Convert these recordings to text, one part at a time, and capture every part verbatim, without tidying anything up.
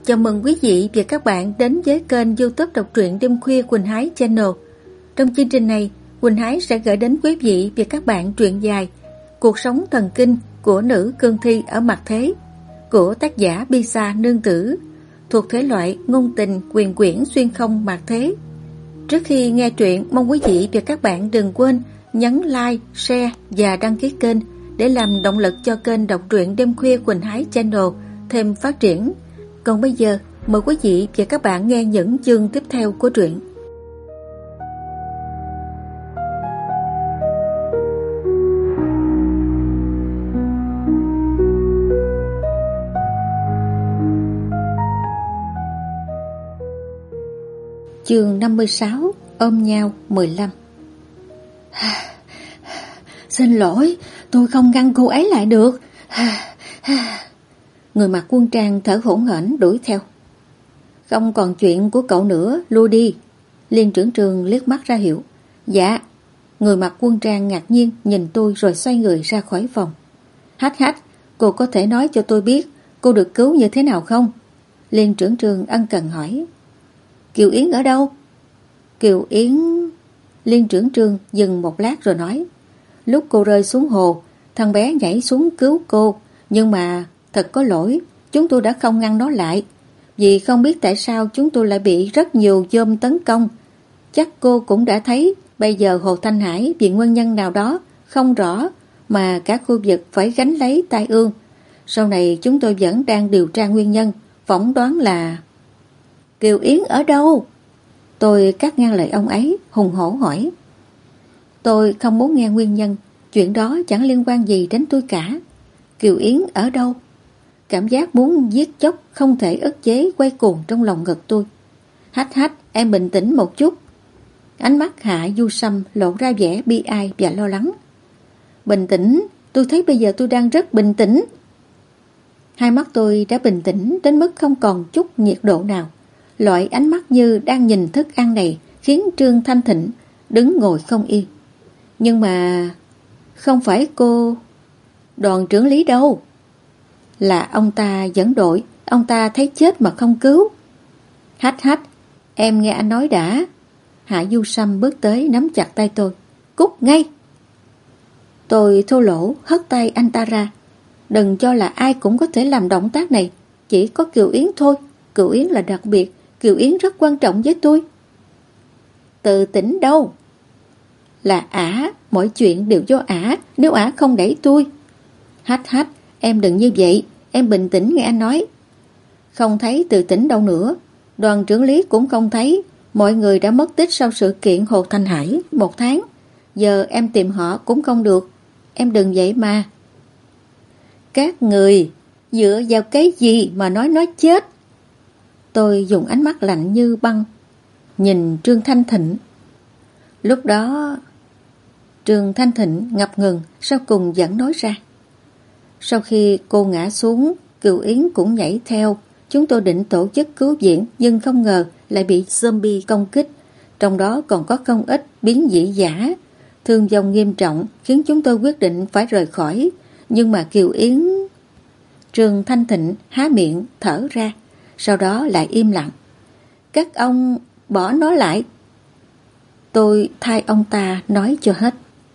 Chào mừng quý vị và các bạn đến với kênh YouTube đọc truyện đêm khuya Quỳnh Hái Channel. Trong chương trình này, Quỳnh Hái sẽ gửi đến quý vị và các bạn truyện dài Cuộc sống thần kinh của nữ cương thi ở mặt thế của tác giả Bisa Nương Tử, thuộc thể loại ngôn tình quyền quyển xuyên không mặt thế. Trước khi nghe truyện, mong quý vị và các bạn đừng quên nhấn like, share và đăng ký kênh để làm động lực cho kênh đọc truyện đêm khuya Quỳnh Hái Channel thêm phát triển. Còn bây giờ, mời quý vị và các bạn nghe những chương tiếp theo của truyện. Chương năm mươi sáu, ôm nhau mười lăm. Xin lỗi, tôi không ngăn cô ấy lại được. Người mặc quân trang thở hổn hển đuổi theo. Không còn chuyện của cậu nữa, lui đi. Liên trưởng trường liếc mắt ra hiệu. Dạ. Người mặc quân trang ngạc nhiên nhìn tôi rồi xoay người ra khỏi phòng. Hách hách, cô có thể nói cho tôi biết cô được cứu như thế nào không? Liên trưởng trường ân cần hỏi. Kiều Yến ở đâu? Kiều Yến... Liên trưởng trường dừng một lát rồi nói. Lúc cô rơi xuống hồ, thằng bé nhảy xuống cứu cô. Nhưng mà thật có lỗi, chúng tôi đã không ngăn nó lại. Vì không biết tại sao chúng tôi lại bị rất nhiều dôm tấn công. Chắc cô cũng đã thấy, bây giờ Hồ Thanh Hải vì nguyên nhân nào đó không rõ mà cả khu vực phải gánh lấy tai ương. Sau này chúng tôi vẫn đang điều tra nguyên nhân, phỏng đoán là... Kiều Yến ở đâu? Tôi cắt ngang lời ông ấy, hùng hổ hỏi. Tôi không muốn nghe nguyên nhân, chuyện đó chẳng liên quan gì đến tôi cả. Kiều Yến ở đâu? Cảm giác muốn giết chóc không thể ức chế quay cuồng trong lòng ngực tôi. Hách hách, em bình tĩnh một chút. Ánh mắt Hạ Du Sâm lộ ra vẻ bi ai và lo lắng. Bình tĩnh, tôi thấy bây giờ tôi đang rất bình tĩnh. Hai mắt tôi đã bình tĩnh đến mức không còn chút nhiệt độ nào. Loại ánh mắt như đang nhìn thức ăn này khiến Trương Thanh Thịnh đứng ngồi không yên. Nhưng mà... Không phải cô... Đoàn trưởng lý đâu? Là ông ta dẫn đội, ông ta thấy chết mà không cứu. Hách hách, em nghe anh nói đã. Hạ Du Sâm bước tới nắm chặt tay tôi. Cút ngay! Tôi thô lỗ hất tay anh ta ra. Đừng cho là ai cũng có thể làm động tác này. Chỉ có Kiều Yến thôi. Kiều Yến là đặc biệt. Kiều Yến rất quan trọng với tôi. Tự tỉnh đâu? Là ả, mọi chuyện đều do ả. Nếu ả không đẩy tôi. Hách hách, em đừng như vậy. Em bình tĩnh nghe anh nói. Không thấy tự tỉnh đâu nữa. Đoàn trưởng lý cũng không thấy. Mọi người đã mất tích sau sự kiện Hồ Thanh Hải một tháng. Giờ em tìm họ cũng không được. Em đừng vậy mà. Các người dựa vào cái gì mà nói nó chết? Tôi dùng ánh mắt lạnh như băng nhìn Trương Thanh Thịnh. Lúc đó Trương Thanh Thịnh ngập ngừng, sau cùng vẫn nói ra. Sau khi cô ngã xuống, Kiều Yến cũng nhảy theo. Chúng tôi định tổ chức cứu viện, nhưng không ngờ lại bị zombie công kích. Trong đó còn có không ít biến dị giả. Thương vong nghiêm trọng khiến chúng tôi quyết định phải rời khỏi. Nhưng mà Kiều Yến... Trương Thanh Thịnh há miệng thở ra, sau đó lại im lặng. Các ông bỏ nó lại. Tôi thay ông ta nói cho hết.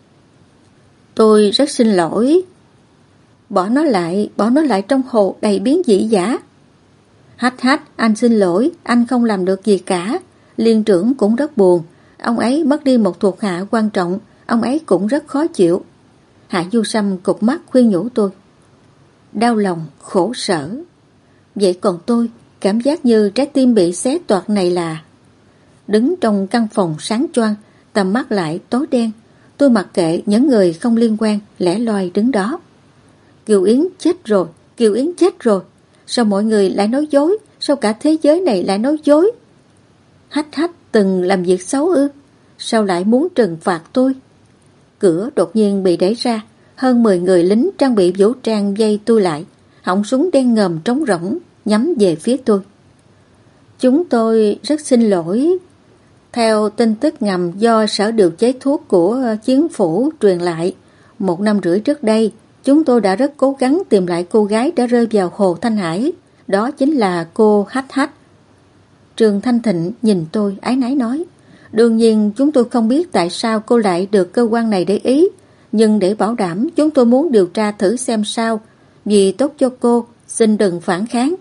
Tôi rất xin lỗi. Bỏ nó lại, bỏ nó lại trong hồ đầy biến dị giả. Hách hách, anh xin lỗi, anh không làm được gì cả. Liên trưởng cũng rất buồn. Ông ấy mất đi một thuộc hạ quan trọng. Ông ấy cũng rất khó chịu. Hạ Du Sâm cụp mắt khuyên nhủ tôi. Đau lòng, khổ sở. Vậy còn tôi, cảm giác như trái tim bị xé toạc này là... Đứng trong căn phòng sáng choang, tầm mắt lại tối đen. Tôi mặc kệ những người không liên quan, lẻ loi đứng đó. Kiều Yến chết rồi, Kiều Yến chết rồi. Sao mọi người lại nói dối? Sao cả thế giới này lại nói dối? Hách hách từng làm việc xấu ư? Sao lại muốn trừng phạt tôi? Cửa đột nhiên bị đẩy ra. Hơn mười người lính trang bị vũ trang vây tôi lại. Họng súng đen ngòm trống rỗng nhắm về phía tôi. Chúng tôi rất xin lỗi. Theo tin tức ngầm do Sở Điều chế Thuốc của Chính phủ truyền lại, một năm rưỡi trước đây, chúng tôi đã rất cố gắng tìm lại cô gái đã rơi vào Hồ Thanh Hải. Đó chính là cô Hách Hách. Trường Thanh Thịnh nhìn tôi áy náy nói, đương nhiên chúng tôi không biết tại sao cô lại được cơ quan này để ý, nhưng để bảo đảm chúng tôi muốn điều tra thử xem sao, vì tốt cho cô, xin đừng phản kháng.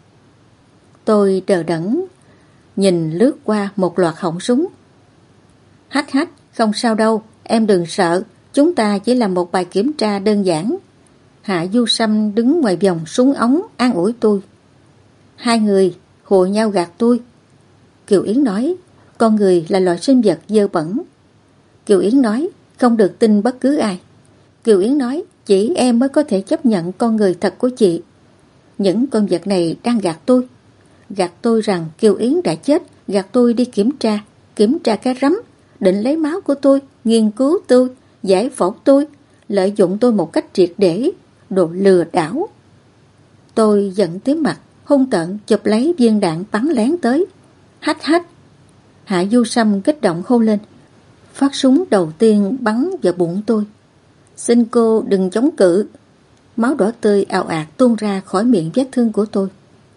Tôi đờ đẫn, nhìn lướt qua một loạt họng súng. Hách Hách, không sao đâu, em đừng sợ, chúng ta chỉ là một bài kiểm tra đơn giản. Hạ Du Sâm đứng ngoài vòng súng ống an ủi tôi. Hai người hùa nhau gạt tôi. Kiều Yến nói, con người là loại sinh vật dơ bẩn. Kiều Yến nói, không được tin bất cứ ai. Kiều Yến nói, chỉ em mới có thể chấp nhận con người thật của chị. Những con vật này đang gạt tôi. Gạt tôi rằng Kiều Yến đã chết, gạt tôi đi kiểm tra, kiểm tra cái rắm, định lấy máu của tôi, nghiên cứu tôi, giải phẫu tôi, lợi dụng tôi một cách triệt để, đồ lừa đảo. Tôi giận tím mặt, hung tợn chụp lấy viên đạn bắn lén tới. Hách Hách. Hạ Du Sâm kích động hô lên. Phát súng đầu tiên bắn vào bụng tôi. Xin cô đừng chống cự. Máu đỏ tươi ào ạt tuôn ra khỏi miệng vết thương của tôi.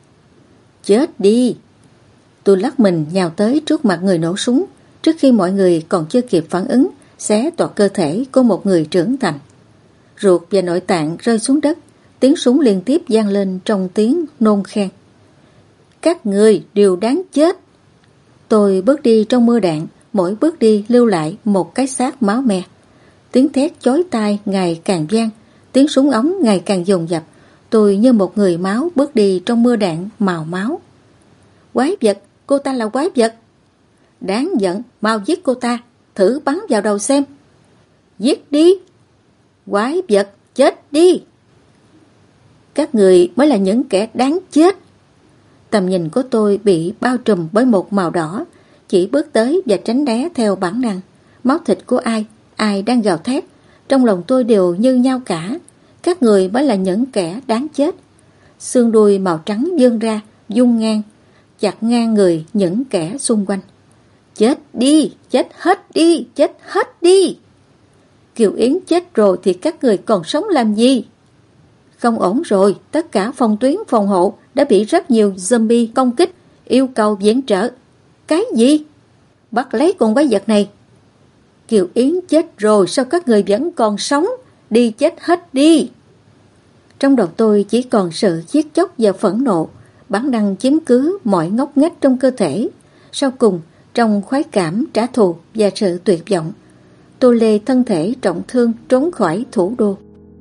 Chết đi. Tôi lắc mình nhào tới trước mặt người nổ súng, trước khi mọi người còn chưa kịp phản ứng, xé toạc cơ thể của một người trưởng thành. Ruột và nội tạng rơi xuống đất, tiếng súng liên tiếp vang lên trong tiếng nôn khan. Các người đều đáng chết. Tôi bước đi trong mưa đạn, mỗi bước đi lưu lại một cái xác máu me. Tiếng thét chói tai ngày càng vang, tiếng súng ống ngày càng dồn dập. Tôi như một người máu bước đi trong mưa đạn màu máu. Quái vật, cô ta là quái vật. Đáng giận, mau giết cô ta, thử bắn vào đầu xem. Giết đi. Quái vật, chết đi. Các người mới là những kẻ đáng chết. Tầm nhìn của tôi bị bao trùm bởi một màu đỏ, chỉ bước tới và tránh né theo bản năng. Máu thịt của ai, ai đang gào thét, trong lòng tôi đều như nhau cả. Các người mới là những kẻ đáng chết. Xương đuôi màu trắng vươn ra, dung ngang, chặt ngang người những kẻ xung quanh. Chết đi, chết hết đi, chết hết đi. Kiều Yến chết rồi thì các người còn sống làm gì? Không ổn rồi, tất cả phòng tuyến phòng hộ đã bị rất nhiều zombie công kích, yêu cầu viện trợ. Cái gì? Bắt lấy con quái vật này. Kiều Yến chết rồi, sao các người vẫn còn sống? Đi chết hết đi. Trong đầu tôi chỉ còn sự giết chóc và phẫn nộ, bản năng chiếm cứ mọi ngóc ngách trong cơ thể. Sau cùng, trong khoái cảm trả thù và sự tuyệt vọng, tôi lê thân thể trọng thương trốn khỏi thủ đô.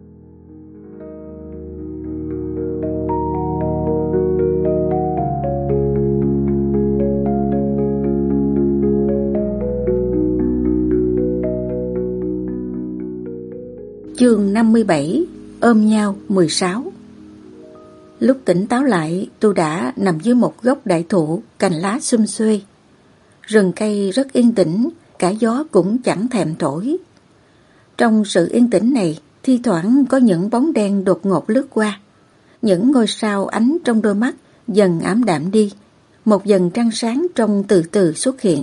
Chương năm mươi bảy. Ôm nhau mười sáu. Lúc tỉnh táo lại, tôi đã nằm dưới một gốc đại thụ, cành lá sum xuê. Rừng cây rất yên tĩnh, cả gió cũng chẳng thèm thổi. Trong sự yên tĩnh này, thi thoảng có những bóng đen đột ngột lướt qua. Những ngôi sao ánh trong đôi mắt dần ảm đạm đi, một vầng trăng sáng trong từ từ xuất hiện.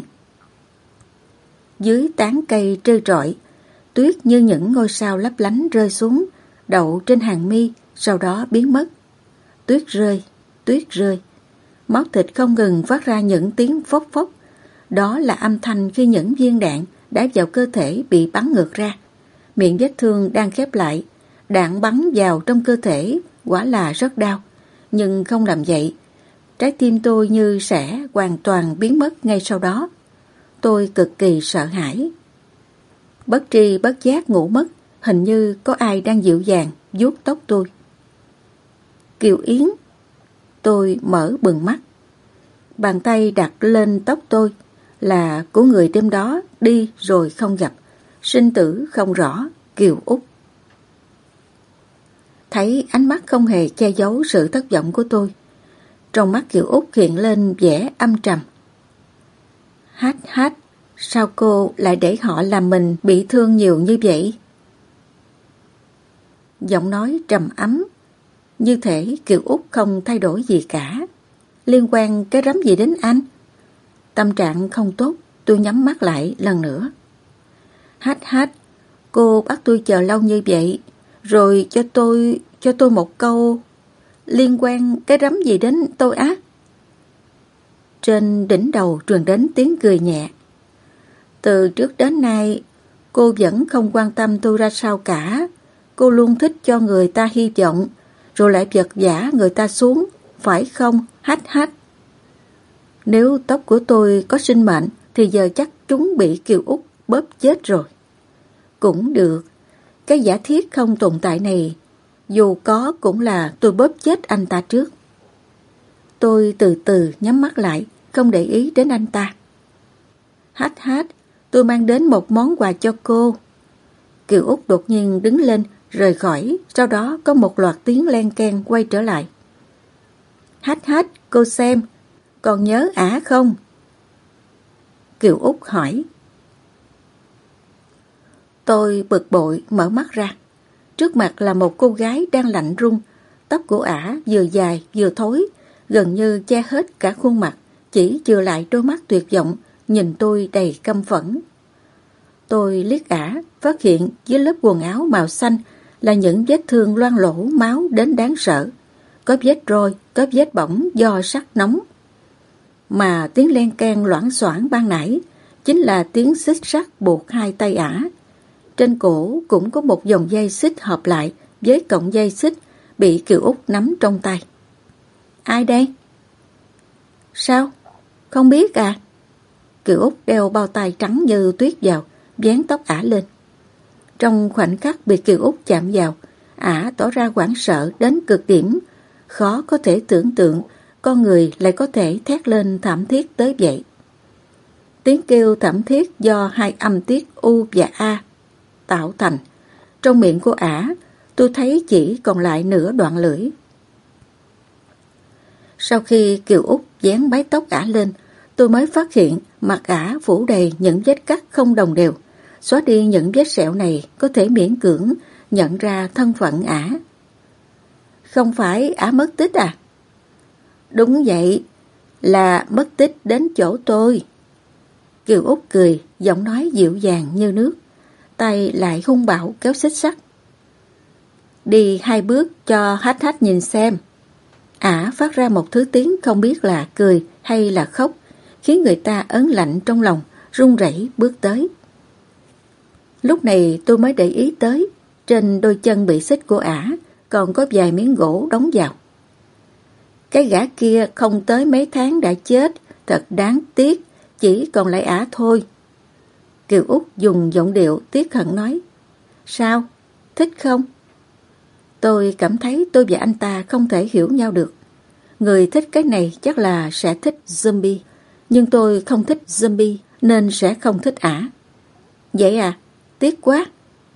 Dưới tán cây trơ trọi, tuyết như những ngôi sao lấp lánh rơi xuống, đậu trên hàng mi, sau đó biến mất. Tuyết rơi, tuyết rơi. Máu thịt không ngừng phát ra những tiếng phốc phốc. Đó là âm thanh khi những viên đạn đã vào cơ thể bị bắn ngược ra. Miệng vết thương đang khép lại. Đạn bắn vào trong cơ thể, quả là rất đau. Nhưng không làm vậy. Trái tim tôi như sẽ hoàn toàn biến mất ngay sau đó. Tôi cực kỳ sợ hãi. Bất tri bất giác ngủ mất, hình như có ai đang dịu dàng vuốt tóc tôi. Kiều Yến. Tôi mở bừng mắt. Bàn tay đặt lên tóc tôi là của người đêm đó đi rồi không gặp, sinh tử không rõ, Kiều Út. Thấy ánh mắt không hề che giấu sự thất vọng của tôi, trong mắt Kiều Út hiện lên vẻ âm trầm. Hát hát, sao cô lại để họ làm mình bị thương nhiều như vậy? Giọng nói trầm ấm, như thể Kiều Út không thay đổi gì cả. Liên quan cái rắm gì đến anh? Tâm trạng không tốt, tôi nhắm mắt lại lần nữa. Hát hát, cô bắt tôi chờ lâu như vậy, rồi cho tôi, cho tôi một câu. Liên quan cái rắm gì đến tôi á? Trên đỉnh đầu truyền đến tiếng cười nhẹ. Từ trước đến nay, cô vẫn không quan tâm tôi ra sao cả. Cô luôn thích cho người ta hy vọng, rồi lại vật vã người ta xuống, phải không, hách hách? Nếu tóc của tôi có sinh mệnh, thì giờ chắc chúng bị Kiều Út bóp chết rồi. Cũng được, cái giả thiết không tồn tại này, dù có cũng là tôi bóp chết anh ta trước. Tôi từ từ nhắm mắt lại, không để ý đến anh ta. Hách hách, tôi mang đến một món quà cho cô. Kiều Út đột nhiên đứng lên, rời khỏi, sau đó có một loạt tiếng len keng quay trở lại. Hách hách, cô xem, còn nhớ ả không? Kiều Út hỏi. Tôi bực bội mở mắt ra. Trước mặt là một cô gái đang lạnh run, tóc của ả vừa dài vừa thối, gần như che hết cả khuôn mặt, chỉ chừa lại đôi mắt tuyệt vọng, nhìn tôi đầy căm phẫn. Tôi liếc ả, phát hiện dưới lớp quần áo màu xanh là những vết thương loang lổ máu đến đáng sợ. Có vết roi, có vết bỏng do sắt nóng. Mà tiếng len keng loảng xoảng ban nãy chính là tiếng xích sắt buộc hai tay ả. Trên cổ cũng có một dòng dây xích hợp lại với cọng dây xích bị Kiều Út nắm trong tay. Ai đây? Sao? Không biết à? Kiều Út đeo bao tay trắng như tuyết vào, vén tóc ả lên. Trong khoảnh khắc bị Kiều Út chạm vào, ả tỏ ra hoảng sợ đến cực điểm, khó có thể tưởng tượng con người lại có thể thét lên thảm thiết tới vậy. Tiếng kêu thảm thiết do hai âm tiết U và A tạo thành. Trong miệng của ả, tôi thấy chỉ còn lại nửa đoạn lưỡi. Sau khi Kiều Út dán mái tóc ả lên, tôi mới phát hiện mặt ả phủ đầy những vết cắt không đồng đều. Xóa đi những vết sẹo này có thể miễn cưỡng nhận ra thân phận ả. Không phải ả mất tích à? Đúng vậy, là mất tích đến chỗ tôi. Kiều Út cười, giọng nói dịu dàng như nước, tay lại hung bạo kéo xích sắt. Đi hai bước cho Hách Hách nhìn xem. Ả phát ra một thứ tiếng không biết là cười hay là khóc, khiến người ta ớn lạnh trong lòng, run rẩy bước tới. Lúc này tôi mới để ý tới, trên đôi chân bị xích của ả còn có vài miếng gỗ đóng vào. Cái gã kia không tới mấy tháng đã chết, thật đáng tiếc, chỉ còn lại ả thôi. Kiều Út dùng giọng điệu tiếc hận nói. Sao? Thích không? Tôi cảm thấy tôi và anh ta không thể hiểu nhau được. Người thích cái này chắc là sẽ thích zombie, nhưng tôi không thích zombie nên sẽ không thích ả. Vậy à? Tiếc quá.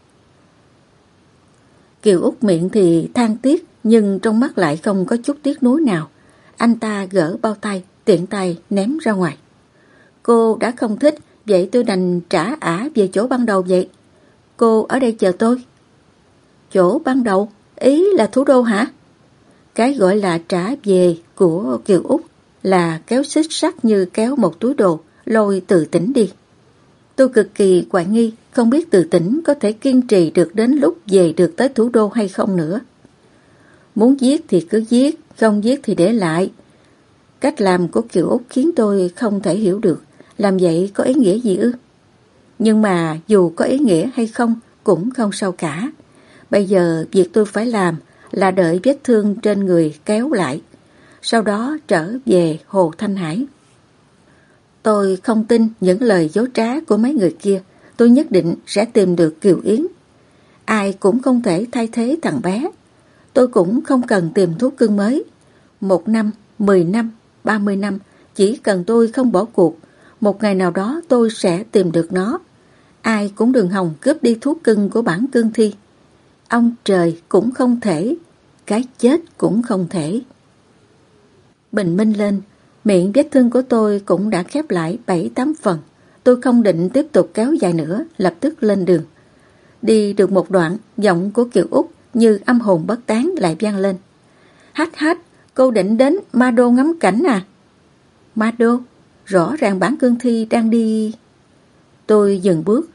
Kiều Út miệng thì than tiếc, nhưng trong mắt lại không có chút tiếc nuối nào. Anh ta gỡ bao tay, tiện tay ném ra ngoài. Cô đã không thích, vậy tôi đành trả ả về chỗ ban đầu vậy. Cô ở đây chờ tôi. Chỗ ban đầu? Ý là thủ đô hả? Cái gọi là trả về của Kiều Út là kéo xích sắt như kéo một túi đồ, lôi Từ Tĩnh đi. Tôi cực kỳ hoài nghi, không biết Từ Tĩnh có thể kiên trì được đến lúc về được tới thủ đô hay không nữa. Muốn giết thì cứ giết, không giết thì để lại. Cách làm của Kiều Út khiến tôi không thể hiểu được, làm vậy có ý nghĩa gì ư? Nhưng mà dù có ý nghĩa hay không cũng không sao cả. Bây giờ việc tôi phải làm là đợi vết thương trên người kéo lại, sau đó trở về Hồ Thanh Hải. Tôi không tin những lời dối trá của mấy người kia. Tôi nhất định sẽ tìm được Kiều Yến. Ai cũng không thể thay thế thằng bé. Tôi cũng không cần tìm thú cưng mới. Một năm, mười năm, ba mươi năm, chỉ cần tôi không bỏ cuộc, một ngày nào đó tôi sẽ tìm được nó. Ai cũng đừng hòng cướp đi thú cưng của bản cương thi. Ông trời cũng không thể, cái chết cũng không thể. Bình minh lên, miệng vết thương của tôi cũng đã khép lại bảy tám phần. Tôi không định tiếp tục kéo dài nữa, lập tức lên đường. Đi được một đoạn, giọng của Kiều Út như âm hồn bất tán lại vang lên. Hách hách, cô định đến Ma Đô ngắm cảnh à? Ma Đô? Rõ ràng bản cương thi đang đi... Tôi dừng bước.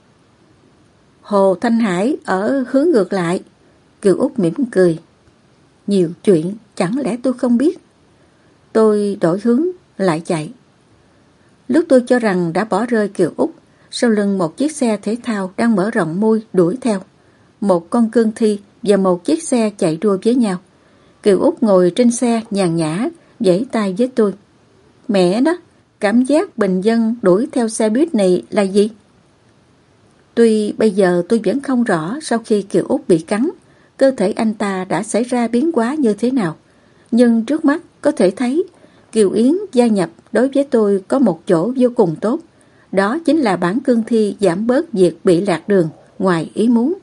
Hồ Thanh Hải ở hướng ngược lại. Kiều Út mỉm cười. Nhiều chuyện chẳng lẽ tôi không biết? Tôi đổi hướng lại chạy. Lúc tôi cho rằng đã bỏ rơi Kiều Út, sau lưng một chiếc xe thể thao đang mở rộng mui đuổi theo. Một con cương thi và một chiếc xe chạy đua với nhau. Kiều Út ngồi trên xe nhàn nhã, vẫy tay với tôi. Mẹ đó, cảm giác bình dân đuổi theo xe buýt này là gì? Tuy bây giờ tôi vẫn không rõ sau khi Kiều Út bị cắn, cơ thể anh ta đã xảy ra biến hóa như thế nào. Nhưng trước mắt có thể thấy Kiều Yến gia nhập đối với tôi có một chỗ vô cùng tốt. Đó chính là bản cương thi giảm bớt việc bị lạc đường ngoài ý muốn.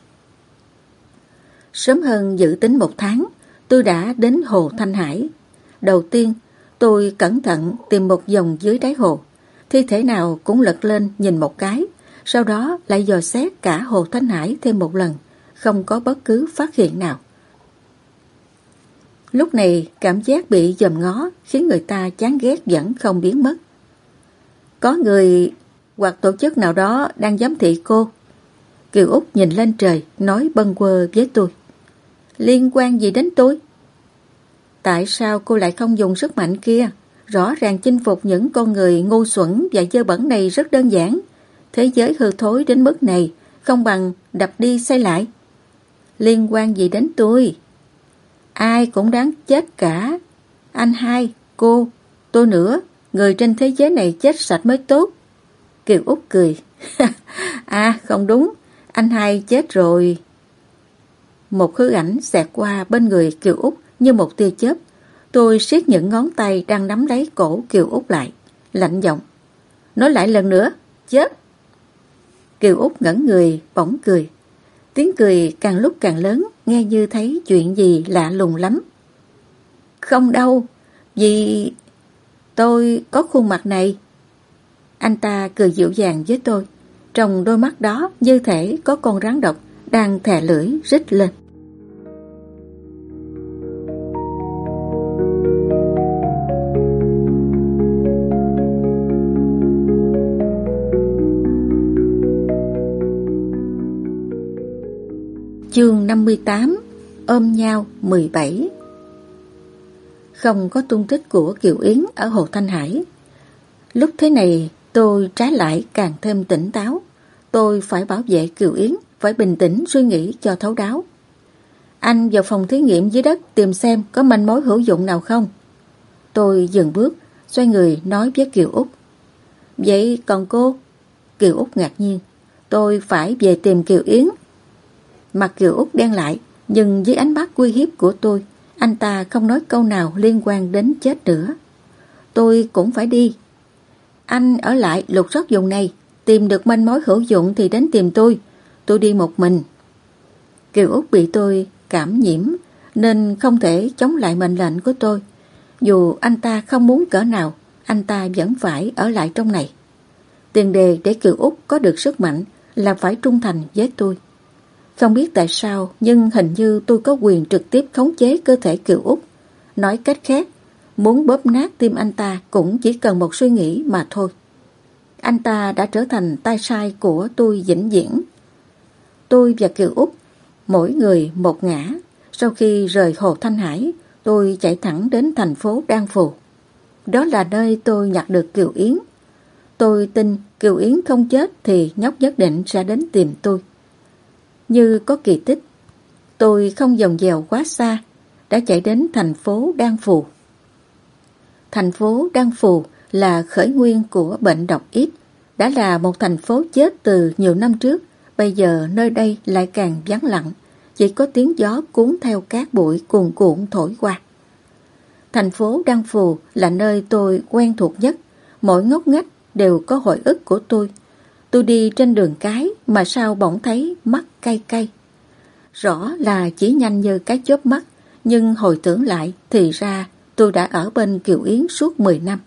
Sớm hơn dự tính một tháng, tôi đã đến hồ Thanh Hải. Đầu tiên, tôi cẩn thận tìm một vòng dưới đáy hồ. Thi thể nào cũng lật lên nhìn một cái, sau đó lại dò xét cả hồ Thanh Hải thêm một lần, không có bất cứ phát hiện nào. Lúc này, cảm giác bị dòm ngó khiến người ta chán ghét vẫn không biến mất. Có người hoặc tổ chức nào đó đang giám thị cô. Kiều Út nhìn lên trời, nói bâng quơ với tôi. Liên quan gì đến tôi? Tại sao cô lại không dùng sức mạnh kia? Rõ ràng chinh phục những con người ngu xuẩn và dơ bẩn này rất đơn giản. Thế giới hư thối đến mức này, không bằng đập đi xây lại. Liên quan gì đến tôi? Ai cũng đáng chết cả. Anh hai, cô, tôi nữa, người trên thế giới này chết sạch mới tốt. Kiều Út cười. À không đúng, anh hai chết rồi. Một hư ảnh xẹt qua bên người Kiều Út như một tia chớp. Tôi siết những ngón tay đang nắm lấy cổ Kiều Út lại, lạnh giọng. Nói lại lần nữa, chết. Kiều Út ngẩn người, bỗng cười. Tiếng cười càng lúc càng lớn, nghe như thấy chuyện gì lạ lùng lắm. Không đâu, vì tôi có khuôn mặt này. Anh ta cười dịu dàng với tôi. Trong đôi mắt đó như thể có con rắn độc đang thè lưỡi rít lên. Chương năm mươi tám. Ôm nhau mười bảy. Không có tung tích của Kiều Yến ở hồ Thanh Hải. Lúc thế này tôi trái lại càng thêm tỉnh táo. Tôi phải bảo vệ Kiều Yến, phải bình tĩnh suy nghĩ cho thấu đáo. Anh vào phòng thí nghiệm dưới đất tìm xem có manh mối hữu dụng nào không. Tôi dừng bước, xoay người nói với Kiều Út. Vậy còn cô? Kiều Út ngạc nhiên. Tôi phải về tìm Kiều Yến. Mặt Kiều Út đen lại, nhưng dưới ánh mắt uy hiếp của tôi, anh ta không nói câu nào liên quan đến chết nữa. Tôi cũng phải đi. Anh ở lại lục soát vùng này, tìm được manh mối hữu dụng thì đến tìm tôi. Tôi đi một mình. Kiều Út bị tôi cảm nhiễm nên không thể chống lại mệnh lệnh của tôi. Dù anh ta không muốn cỡ nào, anh ta vẫn phải ở lại trong này. Tiền đề để Kiều Út có được sức mạnh là phải trung thành với tôi. Không biết tại sao, nhưng hình như tôi có quyền trực tiếp khống chế cơ thể Kiều Út. Nói cách khác, muốn bóp nát tim anh ta cũng chỉ cần một suy nghĩ mà thôi. Anh ta đã trở thành tay sai của tôi vĩnh viễn. Tôi và Kiều Út, mỗi người một ngã. Sau khi rời hồ Thanh Hải, tôi chạy thẳng đến thành phố Đan Phù. Đó là nơi tôi nhặt được Kiều Yến. Tôi tin Kiều Yến không chết thì nhóc nhất định sẽ đến tìm tôi. Như có kỳ tích, tôi không vòng vèo quá xa, đã chạy đến thành phố Đan Phù. Thành phố Đan Phù là khởi nguyên của bệnh độc ít, đã là một thành phố chết từ nhiều năm trước, bây giờ nơi đây lại càng vắng lặng, chỉ có tiếng gió cuốn theo cát bụi cuồn cuộn thổi qua. Thành phố Đan Phù là nơi tôi quen thuộc nhất, mỗi ngóc ngách đều có hồi ức của tôi. Tôi đi trên đường cái mà sao bỗng thấy mắt cay cay. Rõ là chỉ nhanh như cái chớp mắt, nhưng hồi tưởng lại thì ra tôi đã ở bên Kiều Yến suốt mười năm.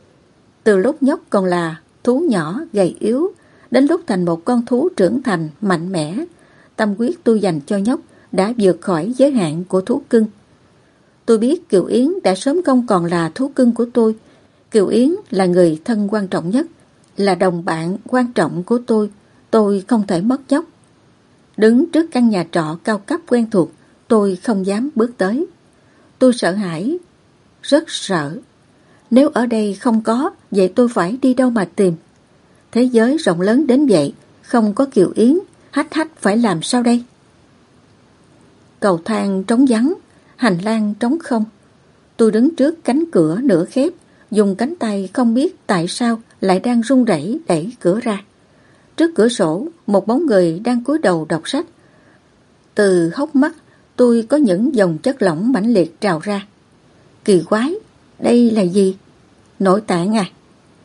Từ lúc nhóc còn là thú nhỏ gầy yếu, đến lúc thành một con thú trưởng thành mạnh mẽ, tâm huyết tôi dành cho nhóc đã vượt khỏi giới hạn của thú cưng. Tôi biết Kiều Yến đã sớm không còn là thú cưng của tôi. Kiều Yến là người thân quan trọng nhất, là đồng bạn quan trọng của tôi. Tôi không thể mất nhóc. Đứng trước căn nhà trọ cao cấp quen thuộc, tôi không dám bước tới. Tôi sợ hãi, rất sợ. Nếu ở đây không có, vậy tôi phải đi đâu mà tìm? Thế giới rộng lớn đến vậy, không có Kiều Yến, Hách Hách phải làm sao đây? Cầu thang trống vắng, hành lang trống không. Tôi đứng trước cánh cửa nửa khép, dùng cánh tay không biết tại sao lại đang run rẩy đẩy cửa ra. Trước cửa sổ, một bóng người đang cúi đầu đọc sách. Từ hốc mắt, tôi có những dòng chất lỏng mãnh liệt trào ra. Kỳ quái, đây là gì? Nội tạng à?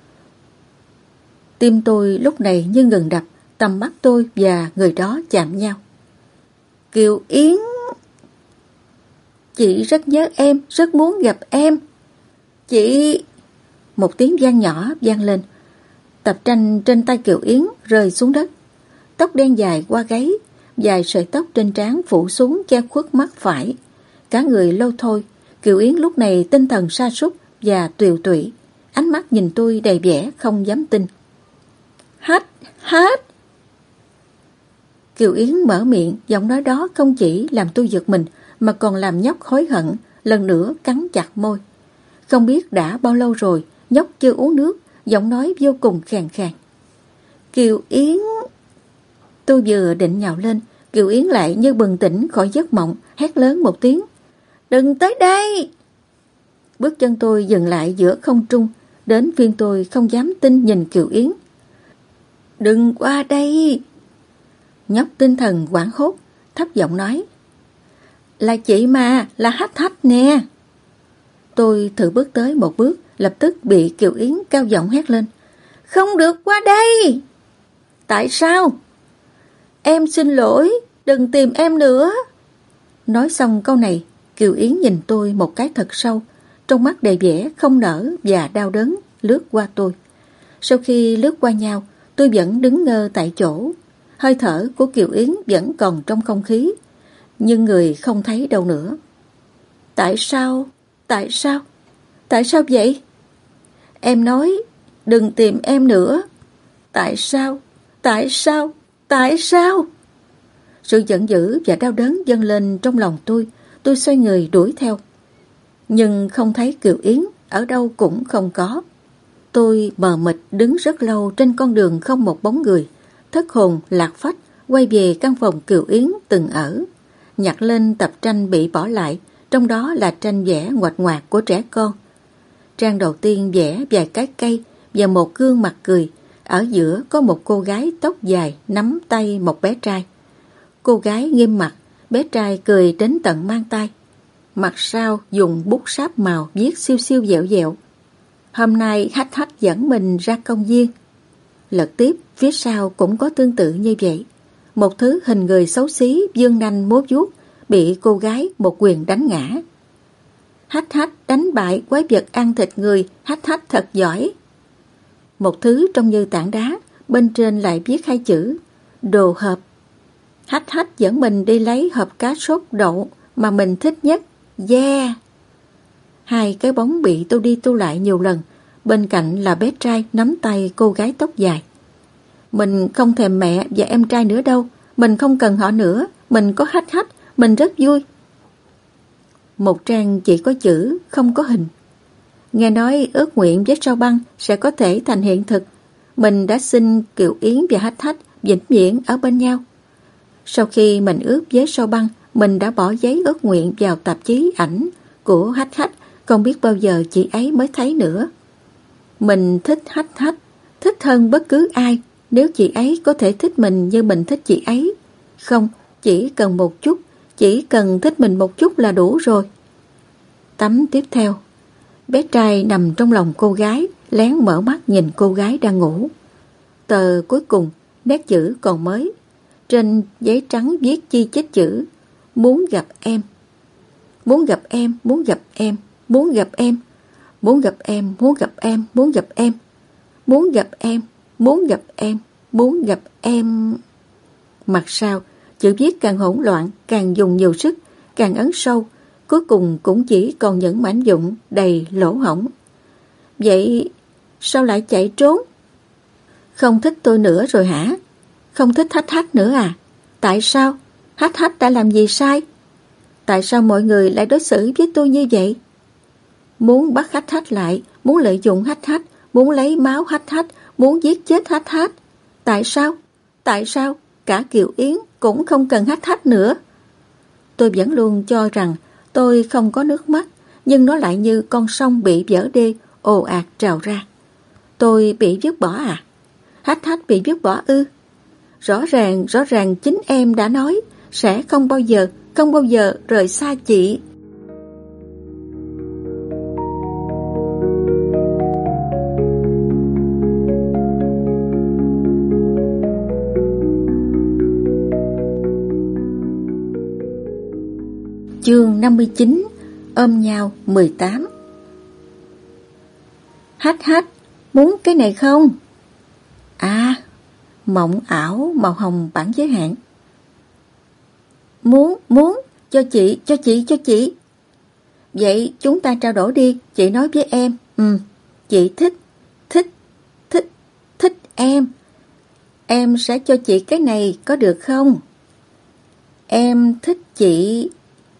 Tim tôi lúc này như ngừng đập, tầm mắt tôi và người đó chạm nhau. Kiều Yến! Chị rất nhớ em, rất muốn gặp em. Chị! Một tiếng vang nhỏ vang lên. Tập tranh trên tay Kiều Yến rơi xuống đất. Tóc đen dài qua gáy, vài sợi tóc trên trán phủ xuống che khuất mắt phải. Cả người lâu thôi, Kiều Yến lúc này tinh thần sa sút và tiều tụy. Ánh mắt nhìn tôi đầy vẻ không dám tin. Hách, Hách! Kiều Yến mở miệng, giọng nói đó không chỉ làm tôi giật mình mà còn làm nhóc hối hận, lần nữa cắn chặt môi. Không biết đã bao lâu rồi, nhóc chưa uống nước, giọng nói vô cùng khàn khàn. Kiều Yến! Tôi vừa định nhào lên, Kiều Yến lại như bừng tỉnh khỏi giấc mộng, hét lớn một tiếng. Đừng tới đây! Bước chân tôi dừng lại giữa không trung, đến phiên tôi không dám tin nhìn Kiều Yến. Đừng qua đây! Nhóc tinh thần hoảng hốt, thấp giọng nói. Là chị mà, là Hách Hách nè. Tôi thử bước tới một bước, lập tức bị Kiều Yến cao giọng hét lên. Không được qua đây! Tại sao? Em xin lỗi, đừng tìm em nữa. Nói xong câu này, Kiều Yến nhìn tôi một cái thật sâu, trong mắt đầy vẻ không nở và đau đớn lướt qua tôi. Sau khi lướt qua nhau, tôi vẫn đứng ngơ tại chỗ. Hơi thở của Kiều Yến vẫn còn trong không khí, nhưng người không thấy đâu nữa. Tại sao? Tại sao? Tại sao vậy? Em nói, đừng tìm em nữa. Tại sao? Tại sao? Tại sao? Sự giận dữ và đau đớn dâng lên trong lòng tôi. Tôi xoay người đuổi theo. Nhưng không thấy Kiều Yến, ở đâu cũng không có. Tôi mờ mịt đứng rất lâu trên con đường không một bóng người. Thất hồn lạc phách quay về căn phòng Kiều Yến từng ở. Nhặt lên tập tranh bị bỏ lại, trong đó là tranh vẽ ngoạch ngoạc của trẻ con. Trang đầu tiên vẽ vài cái cây và một gương mặt cười. Ở giữa có một cô gái tóc dài nắm tay một bé trai. Cô gái nghiêm mặt, bé trai cười đến tận mang tay. Mặt sau dùng bút sáp màu viết siêu siêu dẹo dẹo. Hôm nay Hách Hách dẫn mình ra công viên. Lật tiếp, phía sau cũng có tương tự như vậy. Một thứ hình người xấu xí, dương nanh múa vuốt, bị cô gái một quyền đánh ngã. Hách Hách đánh bại quái vật ăn thịt người, Hách Hách thật giỏi. Một thứ trông như tảng đá, bên trên lại viết hai chữ, đồ hộp. Hách Hách dẫn mình đi lấy hộp cá sốt đậu mà mình thích nhất, yeah. Hai cái bóng bị tôi đi tu lại nhiều lần, bên cạnh là bé trai nắm tay cô gái tóc dài. Mình không thèm mẹ và em trai nữa đâu, mình không cần họ nữa, mình có Hách Hách, mình rất vui. Một trang chỉ có chữ, không có hình. Nghe nói ước nguyện với sao băng sẽ có thể thành hiện thực. Mình đã xin Kiều Yến và Hách Hách vĩnh viễn ở bên nhau. Sau khi mình ước với sao băng, mình đã bỏ giấy ước nguyện vào tạp chí ảnh của Hách Hách, không biết bao giờ chị ấy mới thấy nữa. Mình thích Hách Hách, thích hơn bất cứ ai, nếu chị ấy có thể thích mình như mình thích chị ấy. Không, chỉ cần một chút, chỉ cần thích mình một chút là đủ rồi. Tấm tiếp theo. Bé trai nằm trong lòng cô gái, lén mở mắt nhìn cô gái đang ngủ. Tờ cuối cùng, nét chữ còn mới. Trên giấy trắng viết chi chít chữ, muốn gặp em. Muốn gặp em, muốn gặp em, muốn gặp em. Muốn gặp em, muốn gặp em, muốn gặp em. Muốn gặp em, muốn gặp em, muốn gặp em. Mặt sau, chữ viết càng hỗn loạn, càng dùng nhiều sức, càng ấn sâu. Cuối cùng cũng chỉ còn những mảnh vụn đầy lỗ hổng. Vậy sao lại chạy trốn? Không thích tôi nữa rồi hả? Không thích Hách Hách nữa à? Tại sao? Hách Hách đã làm gì sai? tại sao mọi người lại đối xử với tôi như vậy? Muốn bắt Hách Hách lại, muốn lợi dụng Hách Hách, muốn lấy máu Hách Hách, muốn giết chết Hách Hách. Tại sao? Tại sao? Cả Kiều Yến cũng không cần Hách Hách nữa. Tôi vẫn luôn cho rằng tôi không có nước mắt, nhưng nó lại như con sông bị vỡ đê, ồ ạt trào ra. Tôi bị vứt bỏ à? Hách Hách bị vứt bỏ ư? Rõ ràng, rõ ràng chính em đã nói sẽ không bao giờ, không bao giờ rời xa chị. Chương năm mươi chín. Ôm nhau mười tám. Hách Hách, muốn cái này không? À, mộng ảo màu hồng bản giới hạn. Muốn, muốn, cho chị, cho chị, cho chị. Vậy chúng ta trao đổi đi, chị nói với em. Ừ, chị thích, thích, thích, thích em. Em sẽ cho chị cái này có được không? Em thích chị.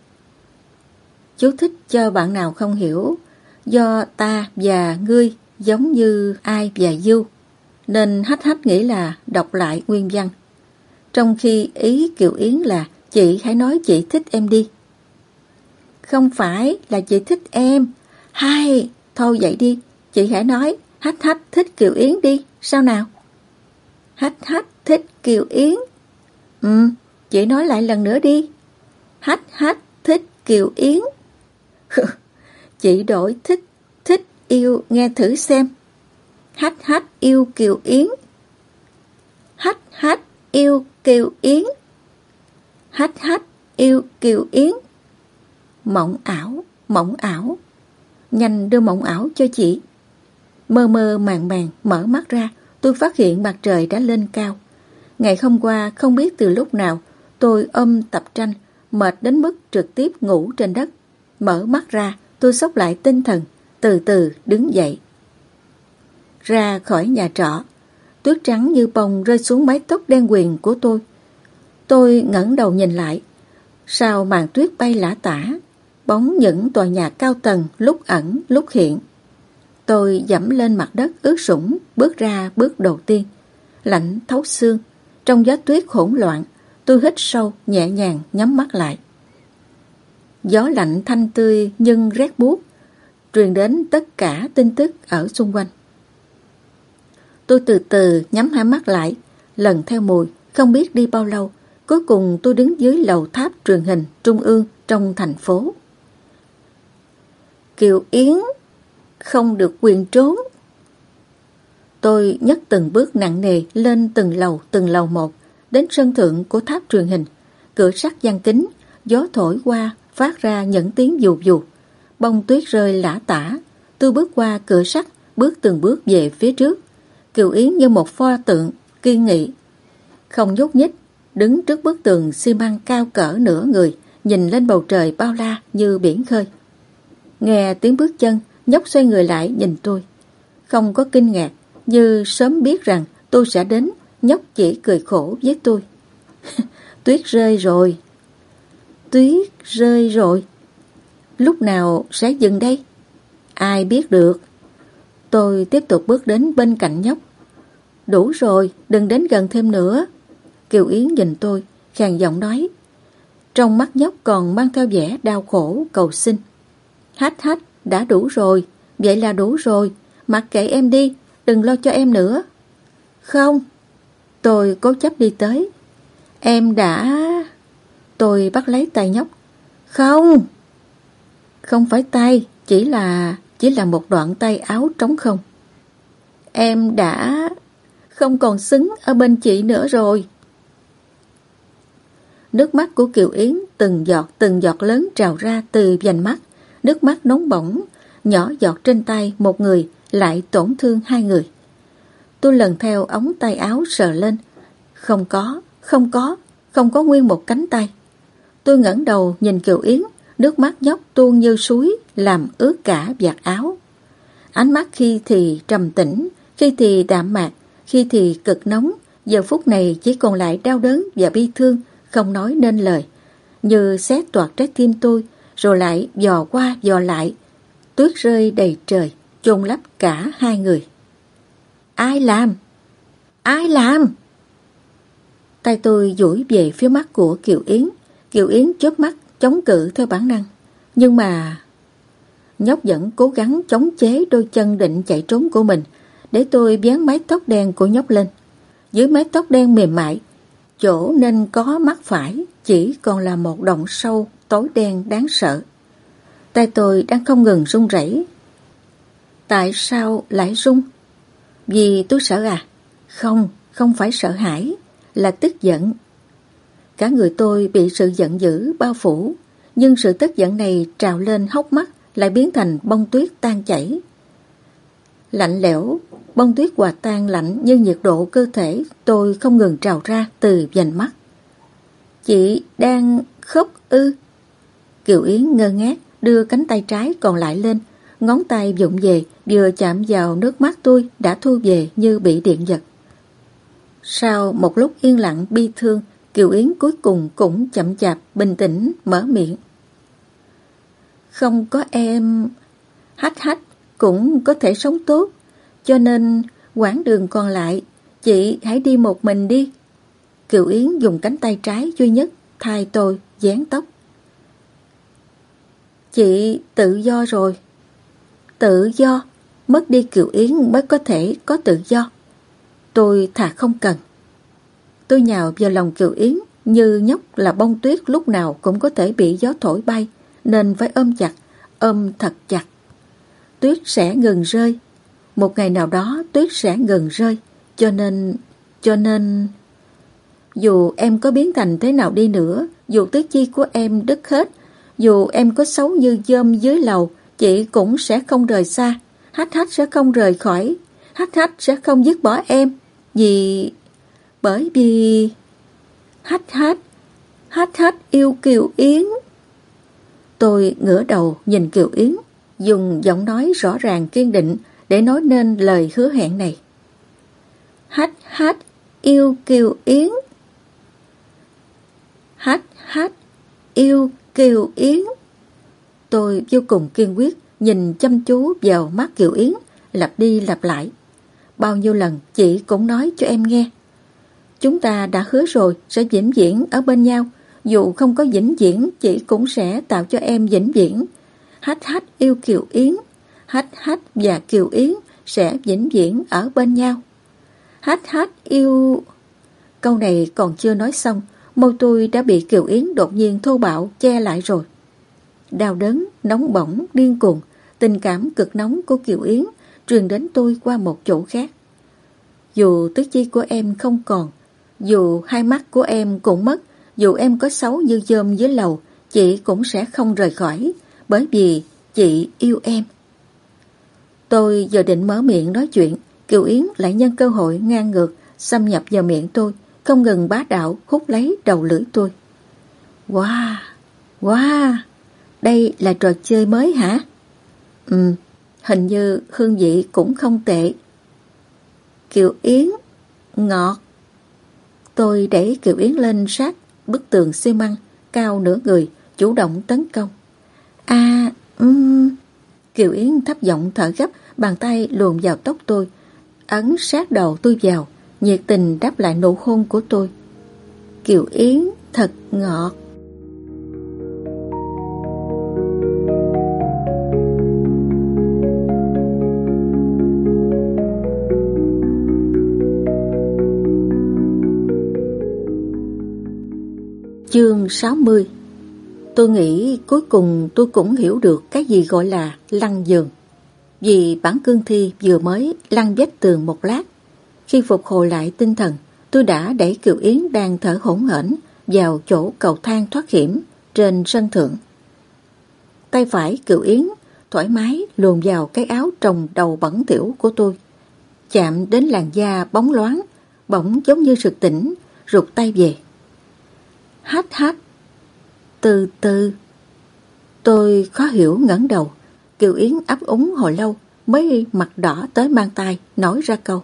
Chú thích cho bạn nào không hiểu, do ta và ngươi giống như ai và du, nên Hách Hách nghĩ là đọc lại nguyên văn. Trong khi ý Kiều Yến là chị hãy nói chị thích em đi. Không phải là chị thích em. Hay, thôi vậy đi, chị hãy nói Hách Hách thích Kiều Yến đi, sao nào? Hách Hách thích Kiều Yến. Ừ, chị nói lại lần nữa đi. Hách Hách thích Kiều Yến. Chị đổi thích, thích yêu nghe thử xem. Hách Hách yêu Kiều Yến. Hách Hách yêu Kiều Yến. Hách Hách yêu Kiều Yến. Mộng ảo, mộng ảo. Nhanh đưa mộng ảo cho chị. Mơ mơ màng màng mở mắt ra, tôi phát hiện mặt trời đã lên cao. Ngày hôm qua không biết từ lúc nào tôi ôm tập tranh, mệt đến mức trực tiếp ngủ trên đất. Mở mắt ra, tôi xốc lại tinh thần, từ từ đứng dậy. Ra khỏi nhà trọ, tuyết trắng như bông rơi xuống mái tóc đen quyền của tôi. Tôi ngẩng đầu nhìn lại, sau màn tuyết bay lả tả, bóng những tòa nhà cao tầng lúc ẩn lúc hiện. Tôi dẫm lên mặt đất ướt sũng, bước ra bước đầu tiên. Lạnh thấu xương, trong gió tuyết hỗn loạn, tôi hít sâu, nhẹ nhàng nhắm mắt lại. Gió lạnh thanh tươi nhưng rét buốt, truyền đến tất cả tin tức ở xung quanh. Tôi từ từ nhắm hai mắt lại, lần theo mùi, không biết đi bao lâu, cuối cùng tôi đứng dưới lầu tháp truyền hình trung ương trong thành phố. Kiều Yến không được quyền trốn. Tôi nhấc từng bước nặng nề lên từng lầu từng lầu một, đến sân thượng của tháp truyền hình. Cửa sắt giăng kính, gió thổi qua phát ra những tiếng dù dù. Bông tuyết rơi lả tả. Tôi bước qua cửa sắt, bước từng bước về phía trước. Kiều Yến như một pho tượng kiên nghị, không nhúc nhích, đứng trước bức tường xi măng cao cỡ nửa người, nhìn lên bầu trời bao la như biển khơi. Nghe tiếng bước chân, nhóc xoay người lại nhìn tôi. Không có kinh ngạc, như sớm biết rằng tôi sẽ đến, nhóc chỉ cười khổ với tôi. Tuyết rơi rồi. Tuyết rơi rồi. Lúc nào sẽ dừng đây? Ai biết được. Tôi tiếp tục bước đến bên cạnh nhóc. Đủ rồi, đừng đến gần thêm nữa. Kiều Yến nhìn tôi, khàn giọng nói. Trong mắt nhóc còn mang theo vẻ đau khổ, cầu xin. Hách Hách, đã đủ rồi, vậy là đủ rồi, mặc kệ em đi, đừng lo cho em nữa. Không. Tôi cố chấp đi tới. Em đã... Tôi bắt lấy tay nhóc. Không. Không phải tay, chỉ là... Chỉ là một đoạn tay áo trống không. Em đã... Không còn xứng ở bên chị nữa rồi. Nước mắt của Kiều Yến từng giọt từng giọt lớn trào ra từ vành mắt. Nước mắt nóng bỏng, nhỏ giọt trên tay một người lại tổn thương hai người. Tôi lần theo ống tay áo sờ lên. Không có, không có, không có nguyên một cánh tay. Tôi ngẩng đầu nhìn Kiều Yến, nước mắt nhóc tuôn như suối, làm ướt cả vạt áo. Ánh mắt khi thì trầm tĩnh, khi thì đạm mạc, khi thì cực nóng, giờ phút này chỉ còn lại đau đớn và bi thương, không nói nên lời. như xé toạc trái tim tôi, rồi lại dò qua dò lại. Tuyết rơi đầy trời, chôn lấp cả hai người. Ai làm? Ai làm? Tay tôi duỗi về phía mắt của Kiều Yến. Kiều Yến chớp mắt chống cự theo bản năng. Nhưng mà nhóc vẫn cố gắng chống chế đôi chân định chạy trốn của mình, để tôi vén mái tóc đen của nhóc lên. Dưới mái tóc đen mềm mại, chỗ nên có mắt phải chỉ còn là một động sâu tối đen đáng sợ. Tay tôi đang không ngừng run rẩy. Tại sao lại run? Vì tôi sợ à? Không, không phải sợ hãi, là tức giận. Cả người tôi bị sự giận dữ bao phủ, nhưng sự tức giận này trào lên hốc mắt lại biến thành bông tuyết tan chảy. Lạnh lẽo, bông tuyết hòa tan lạnh như nhiệt độ cơ thể tôi không ngừng trào ra từ vành mắt. Chị đang khóc ư? Kiều Yến ngơ ngác đưa cánh tay trái còn lại lên, ngón tay vụng về vừa chạm vào nước mắt tôi đã thu về như bị điện giật. Sau một lúc yên lặng bi thương, Kiều Yến cuối cùng cũng chậm chạp bình tĩnh mở miệng. Không có em, hách hách cũng có thể sống tốt, cho nên quãng đường còn lại chị hãy đi một mình đi. Kiều Yến dùng cánh tay trái duy nhất thay tôi dán tóc. Chị tự do rồi. Tự do? Mất đi Kiều Yến mới có thể có tự do. Tôi thà không cần. Tôi nhào vào lòng Kiều Yến như nhóc là bông tuyết lúc nào cũng có thể bị gió thổi bay, nên phải ôm chặt, ôm thật chặt. Tuyết sẽ ngừng rơi. Một ngày nào đó tuyết sẽ ngừng rơi. Cho nên... Cho nên... Dù em có biến thành thế nào đi nữa, dù tứ chi của em đứt hết, dù em có xấu như dơm dưới lầu, chị cũng sẽ không rời xa. Hách hách sẽ không rời khỏi. Hách hách sẽ không dứt bỏ em. Vì... Bởi vì... Hách hách... Hách hách yêu Kiều Yến. Tôi ngửa đầu nhìn Kiều Yến, dùng giọng nói rõ ràng kiên định để nói nên lời hứa hẹn này. Hách hách yêu Kiều Yến. Hách hách yêu Kiều Yến. Tôi vô cùng kiên quyết nhìn chăm chú vào mắt Kiều Yến, lặp đi lặp lại. Bao nhiêu lần chị cũng nói cho em nghe. Chúng ta đã hứa rồi sẽ vĩnh viễn ở bên nhau. Dù không có vĩnh viễn, chị cũng sẽ tạo cho em vĩnh viễn. Hách hách yêu Kiều Yến. Hách hách và Kiều Yến sẽ vĩnh viễn ở bên nhau. Hách hách yêu... Câu này còn chưa nói xong, môi tôi đã bị Kiều Yến đột nhiên thô bạo che lại rồi. Đau đớn, nóng bỏng, điên cuồng, tình cảm cực nóng của Kiều Yến truyền đến tôi qua một chỗ khác. Dù tứ chi của em không còn, dù hai mắt của em cũng mất, dù em có xấu như dơm dưới lầu, chị cũng sẽ không rời khỏi, bởi vì chị yêu em. Tôi giờ định mở miệng nói chuyện, Kiều Yến lại nhân cơ hội ngang ngược xâm nhập vào miệng tôi, không ngừng bá đạo hút lấy đầu lưỡi tôi. Wow, wow, đây là trò chơi mới hả? Ừ, hình như hương vị cũng không tệ. Kiều Yến, ngọt. Tôi đẩy Kiều Yến lên sát bức tường xi măng cao nửa người, chủ động tấn công. À, um... Kiều Yến thấp giọng thở gấp, bàn tay luồn vào tóc tôi, ấn sát đầu tôi vào, nhiệt tình đáp lại nụ hôn của tôi. Kiều Yến thật ngọt. Chương sáu mươi. Tôi nghĩ cuối cùng tôi cũng hiểu được cái gì gọi là lăn giường. Vì bản cương thi vừa mới lăn vách tường một lát. Khi phục hồi lại tinh thần, tôi đã đẩy Kiều Yến đang thở hổn hển vào chỗ cầu thang thoát hiểm trên sân thượng. Tay phải Kiều Yến thoải mái luồn vào cái áo trồng đầu bẩn thỉu của tôi, chạm đến làn da bóng loáng, bỗng giống như sực tỉnh, rụt tay về. Hách hách. Từ từ. Tôi khó hiểu ngẩng đầu. Kiều Yến ấp úng hồi lâu mới mặt đỏ tới mang tai nói ra câu.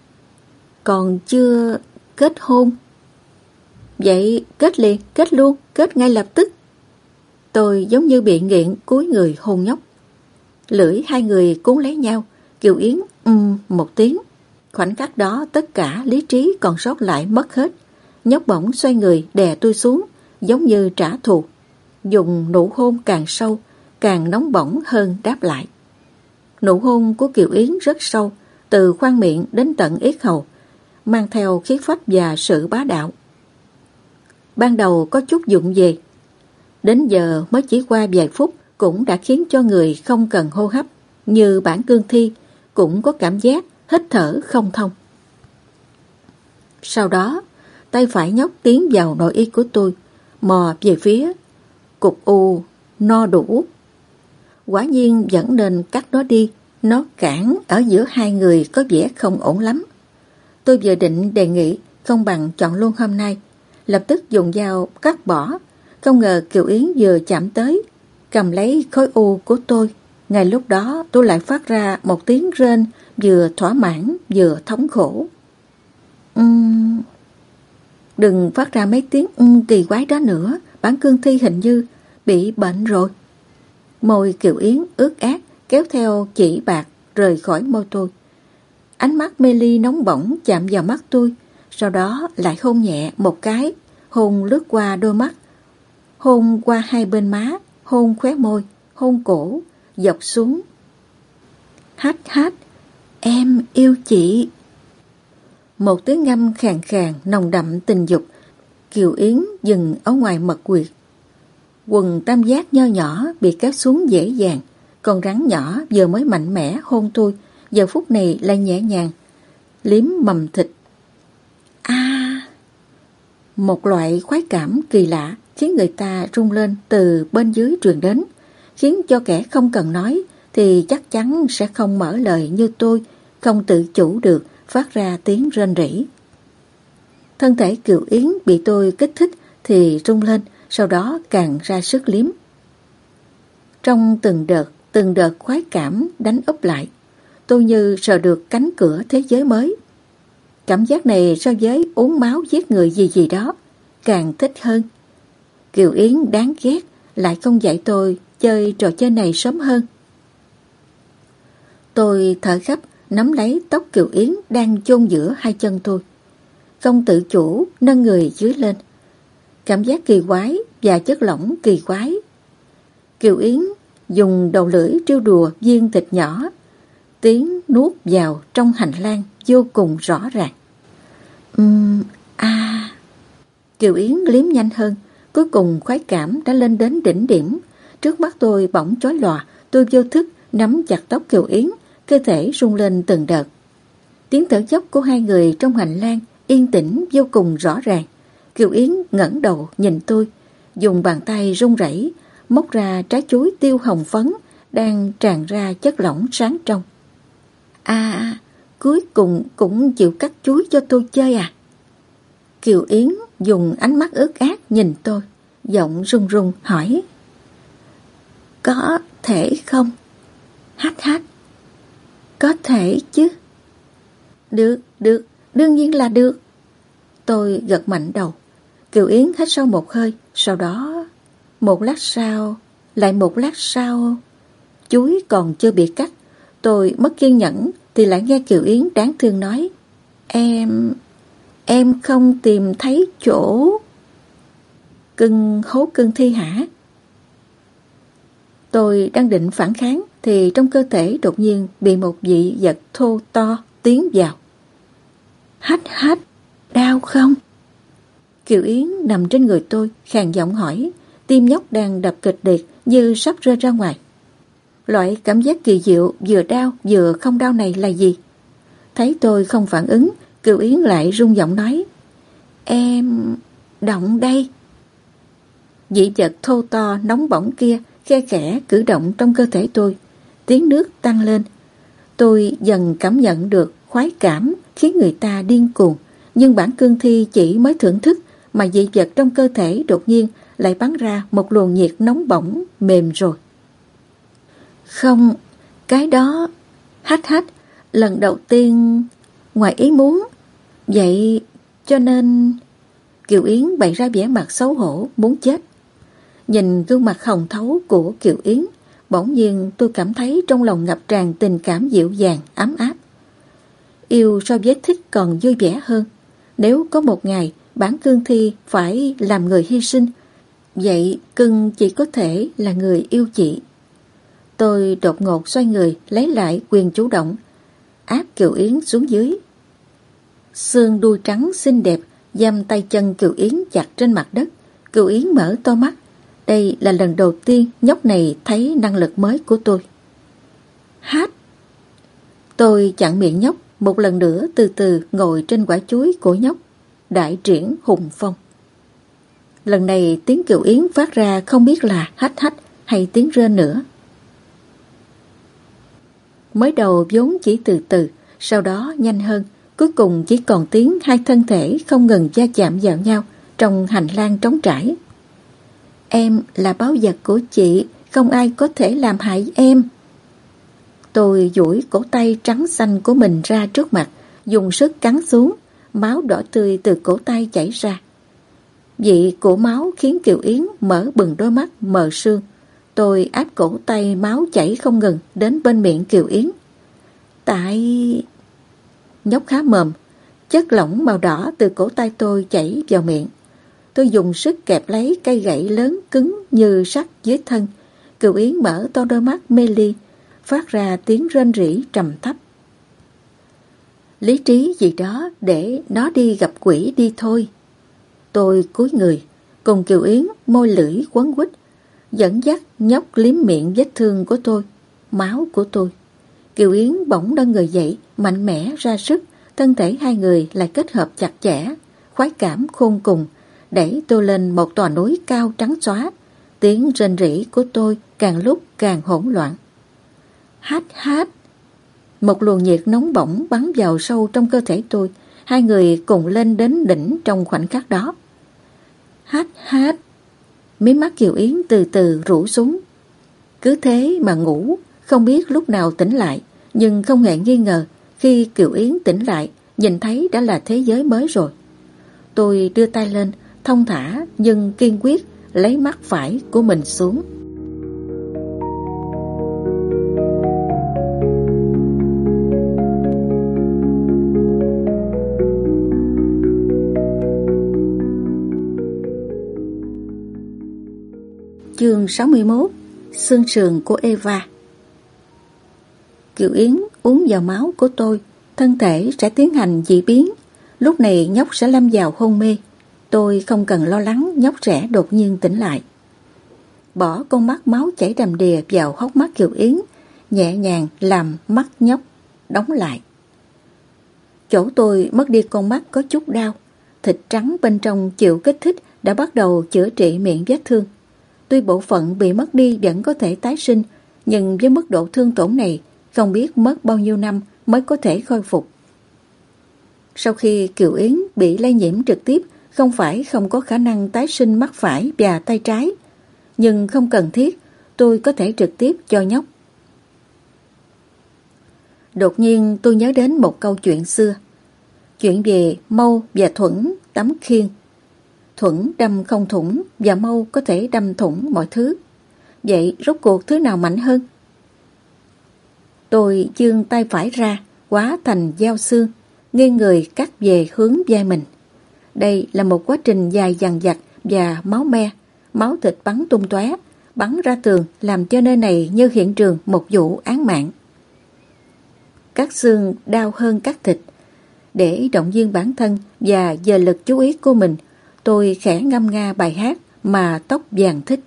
Còn chưa kết hôn. Vậy kết liền, kết luôn, kết ngay lập tức. Tôi giống như bị nghiện cúi người hôn nhóc. Lưỡi hai người cuốn lấy nhau, Kiều Yến um một tiếng. Khoảnh khắc đó tất cả lý trí còn sót lại mất hết. Nhóc bỗng xoay người đè tôi xuống, giống như trả thù. Dùng nụ hôn càng sâu, càng nóng bỏng hơn đáp lại. Nụ hôn của Kiều Yến rất sâu, từ khoang miệng đến tận yết hầu, mang theo khí phách và sự bá đạo. Ban đầu có chút dụng về, đến giờ mới chỉ qua vài phút cũng đã khiến cho người không cần hô hấp, như bản cương thi cũng có cảm giác hít thở không thông. Sau đó, tay phải nhóc tiến vào nội y của tôi, mò về phía cục u no đủ. Quả nhiên vẫn nên cắt nó đi, nó cản ở giữa hai người có vẻ không ổn lắm. Tôi vừa định đề nghị không bằng chọn luôn hôm nay, lập tức dùng dao cắt bỏ. Không ngờ Kiều Yến vừa chạm tới, cầm lấy khối u của tôi. Ngay lúc đó tôi lại phát ra một tiếng rên vừa thỏa mãn vừa thống khổ. Uhm... Đừng phát ra mấy tiếng um kỳ quái đó nữa, bản cương thi hình như bị bệnh rồi. Môi Kiều Yến ướt át kéo theo chỉ bạc rời khỏi môi tôi. Ánh mắt mê ly nóng bỏng chạm vào mắt tôi, sau đó lại hôn nhẹ một cái, hôn lướt qua đôi mắt, hôn qua hai bên má, hôn khóe môi, hôn cổ, dọc xuống. Hát hát, em yêu chị. Một tiếng ngâm khàn khàn nồng đậm tình dục. Kiều Yến dừng ở ngoài mật quyệt. Quần tam giác nho nhỏ bị kéo xuống dễ dàng. Con rắn nhỏ vừa mới mạnh mẽ hôn tôi, giờ phút này lại nhẹ nhàng liếm mầm thịt. A à, một loại khoái cảm kỳ lạ khiến người ta rung lên từ bên dưới truyền đến, khiến cho kẻ không cần nói thì chắc chắn sẽ không mở lời như tôi, không tự chủ được phát ra tiếng rên rỉ. Thân thể Kiều Yến bị tôi kích thích thì rung lên, sau đó càng ra sức liếm. Trong từng đợt, từng đợt khoái cảm đánh úp lại, tôi như sờ được cánh cửa thế giới mới. Cảm giác này so với uống máu giết người gì gì đó càng thích hơn. Kiều Yến đáng ghét lại không dạy tôi chơi trò chơi này sớm hơn. Tôi thở gấp nắm lấy tóc Kiều Yến đang chôn giữa hai chân tôi, không tự chủ nâng người dưới lên. Cảm giác kỳ quái và chất lỏng kỳ quái. Kiều Yến dùng đầu lưỡi trêu đùa viên thịt nhỏ, tiếng nuốt vào trong hành lang vô cùng rõ ràng. Ừm, a à. Kiều Yến liếm nhanh hơn, cuối cùng khoái cảm đã lên đến đỉnh điểm. Trước mắt tôi bỗng chói lòa, tôi vô thức nắm chặt tóc Kiều Yến, cơ thể rung lên từng đợt. Tiếng thở dốc của hai người trong hành lang yên tĩnh vô cùng rõ ràng. Kiều Yến ngẩng đầu nhìn tôi, dùng bàn tay run rẩy móc ra trái chuối tiêu hồng phấn đang tràn ra chất lỏng sáng trong. À, à, cuối cùng cũng chịu cắt chuối cho tôi chơi à? Kiều Yến dùng ánh mắt ướt át nhìn tôi, giọng run run hỏi. Có thể không? Hát hát. Có thể chứ. Được, được, đương nhiên là được. Tôi gật mạnh đầu. Kiều Yến hít sâu một hơi, sau đó một lát sau, lại một lát sau. Chuối còn chưa bị cắt, tôi mất kiên nhẫn thì lại nghe Kiều Yến đáng thương nói. Em, em không tìm thấy chỗ. Cưng hố cưng thi hả? Tôi đang định phản kháng thì trong cơ thể đột nhiên bị một vị vật thô to tiến vào. Hách hách, đau không? Kiều Yến nằm trên người tôi, khàn giọng hỏi. Tim nhóc đang đập kịch liệt như sắp rơi ra ngoài. Loại cảm giác kỳ diệu vừa đau vừa không đau này là gì? Thấy tôi không phản ứng, Kiều Yến lại rung giọng nói. Em động đây. Vị vật thô to nóng bỏng kia khe khẽ cử động trong cơ thể tôi. Tiếng nước tăng lên. Tôi dần cảm nhận được khoái cảm khiến người ta điên cuồng. Nhưng bản cương thi chỉ mới thưởng thức, mà dị vật trong cơ thể đột nhiên lại bắn ra một luồng nhiệt nóng bỏng mềm rồi. Không, cái đó hách hách lần đầu tiên ngoài ý muốn. Vậy cho nên Kiều Yến bày ra vẻ mặt xấu hổ muốn chết. Nhìn gương mặt hồng thấu của Kiều Yến, bỗng nhiên tôi cảm thấy trong lòng ngập tràn tình cảm dịu dàng, ấm áp. Yêu so với thích còn vui vẻ hơn. Nếu có một ngày bản cương thi phải làm người hy sinh, vậy cưng chỉ có thể là người yêu chị. Tôi đột ngột xoay người lấy lại quyền chủ động, áp Kiều Yến xuống dưới. Xương đuôi trắng xinh đẹp giam tay chân Kiều Yến chặt trên mặt đất. Kiều Yến mở to mắt. Đây là lần đầu tiên nhóc này thấy năng lực mới của tôi. Hát! Tôi chặn miệng nhóc, một lần nữa từ từ ngồi trên quả chuối của nhóc, đại triển hùng phong. Lần này tiếng Kiều Yến phát ra không biết là hách hách hay tiếng rên nữa. Mới đầu vốn chỉ từ từ, sau đó nhanh hơn, cuối cùng chỉ còn tiếng hai thân thể không ngừng va chạm vào nhau trong hành lang trống trải. Em là báu vật của chị, không ai có thể làm hại em. Tôi duỗi cổ tay trắng xanh của mình ra trước mặt, dùng sức cắn xuống, máu đỏ tươi từ cổ tay chảy ra. Vị của máu khiến Kiều Yến mở bừng đôi mắt mờ sương. Tôi áp cổ tay máu chảy không ngừng đến bên miệng Kiều Yến. Tại... Nhóc há mồm, chất lỏng màu đỏ từ cổ tay tôi chảy vào miệng. Tôi dùng sức kẹp lấy cây gậy lớn cứng như sắt dưới thân. Kiều Yến mở to đôi mắt mê ly, phát ra tiếng rên rỉ trầm thấp. Lý trí gì đó để nó đi gặp quỷ đi thôi. Tôi cúi người, cùng Kiều Yến môi lưỡi quấn quýt, dẫn dắt nhóc liếm miệng vết thương của tôi, máu của tôi. Kiều Yến bỗng nâng người dậy, mạnh mẽ ra sức, thân thể hai người lại kết hợp chặt chẽ, khoái cảm khôn cùng, đẩy tôi lên một tòa núi cao trắng xóa. Tiếng rên rỉ của tôi càng lúc càng hỗn loạn. Hát hát! Một luồng nhiệt nóng bỏng bắn vào sâu trong cơ thể tôi. Hai người cùng lên đến đỉnh trong khoảnh khắc đó. Hát hát! Mí mắt Kiều Yến từ từ rũ xuống. Cứ thế mà ngủ, không biết lúc nào tỉnh lại. Nhưng không hề nghi ngờ, khi Kiều Yến tỉnh lại, nhìn thấy đã là thế giới mới rồi. Tôi đưa tay lên, thông thả nhưng kiên quyết lấy mắt phải của mình xuống. Chương sáu mươi mốt. Xương sườn của Eva. Kiều Yến uống vào máu của tôi, thân thể sẽ tiến hành dị biến. Lúc này nhóc sẽ lâm vào hôn mê. Tôi không cần lo lắng nhóc sẽ đột nhiên tỉnh lại. Bỏ con mắt máu chảy đầm đìa vào hốc mắt Kiều Yến, nhẹ nhàng làm mắt nhóc đóng lại. Chỗ tôi mất đi con mắt có chút đau, thịt trắng bên trong chịu kích thích đã bắt đầu chữa trị miệng vết thương. Tuy bộ phận bị mất đi vẫn có thể tái sinh, nhưng với mức độ thương tổn này, không biết mất bao nhiêu năm mới có thể khôi phục. Sau khi Kiều Yến bị lây nhiễm trực tiếp, không phải không có khả năng tái sinh mắt phải và tay trái, nhưng không cần thiết, tôi có thể trực tiếp cho nhóc. Đột nhiên tôi nhớ đến một câu chuyện xưa, chuyện về Mâu và Thuẫn tắm khiên. Thuẫn đâm không thủng và Mâu có thể đâm thủng mọi thứ. Vậy rốt cuộc thứ nào mạnh hơn? Tôi giương tay phải ra, hóa thành dao xương, nghiêng người cắt về hướng vai mình. Đây là một quá trình dài dằng dặc và máu me, máu thịt bắn tung tóe, bắn ra tường làm cho nơi này như hiện trường một vụ án mạng. Cắt xương đau hơn cắt thịt. Để động viên bản thân và dời lực chú ý của mình, tôi khẽ ngâm nga bài hát mà Tóc Vàng thích.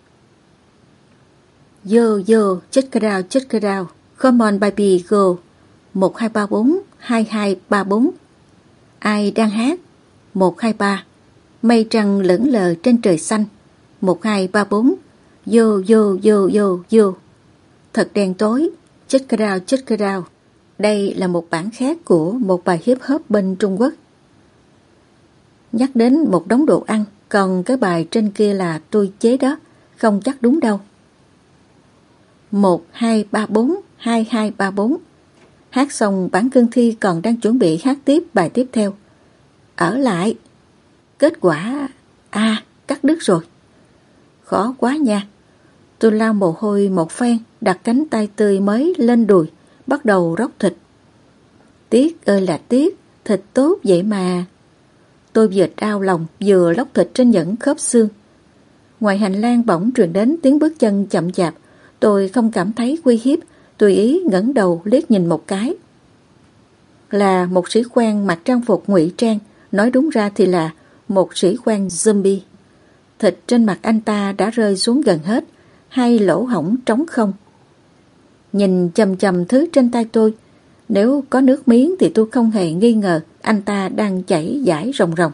Yo yo, check it out, check it out. Come on baby, go. Một hai ba bốn, hai hai ba bốn. Ai đang hát? Một hai ba. Mây trăng lững lờ trên trời xanh. Một hai ba bốn. Yo yo yo yo yo. Thật đen tối. Check it out, check it out. Đây là một bản khác của một bài hip hop bên Trung Quốc. Nhắc đến một đống đồ ăn, còn cái bài trên kia là tôi chế đó, không chắc đúng đâu. Một hai ba bốn, hai hai ba bốn. Hát xong bản cương thi còn đang chuẩn bị hát tiếp bài tiếp theo. Ở lại. Kết quả... À, cắt đứt rồi. Khó quá nha. Tôi lau mồ hôi một phen, đặt cánh tay tươi mới lên đùi, bắt đầu róc thịt. Tiếc ơi là tiếc, thịt tốt vậy mà. Tôi vừa trao lòng vừa lóc thịt trên những khớp xương. Ngoài hành lang bỗng truyền đến tiếng bước chân chậm chạp. Tôi không cảm thấy uy hiếp, tùy ý ngẩng đầu liếc nhìn một cái. Là một sĩ quan mặc trang phục ngụy trang, nói đúng ra thì là một sĩ quan zombie. Thịt trên mặt anh ta đã rơi xuống gần hết, hai lỗ hổng trống không. Nhìn chầm chầm thứ trên tay tôi, nếu có nước miếng thì tôi không hề nghi ngờ anh ta đang chảy dãi ròng ròng.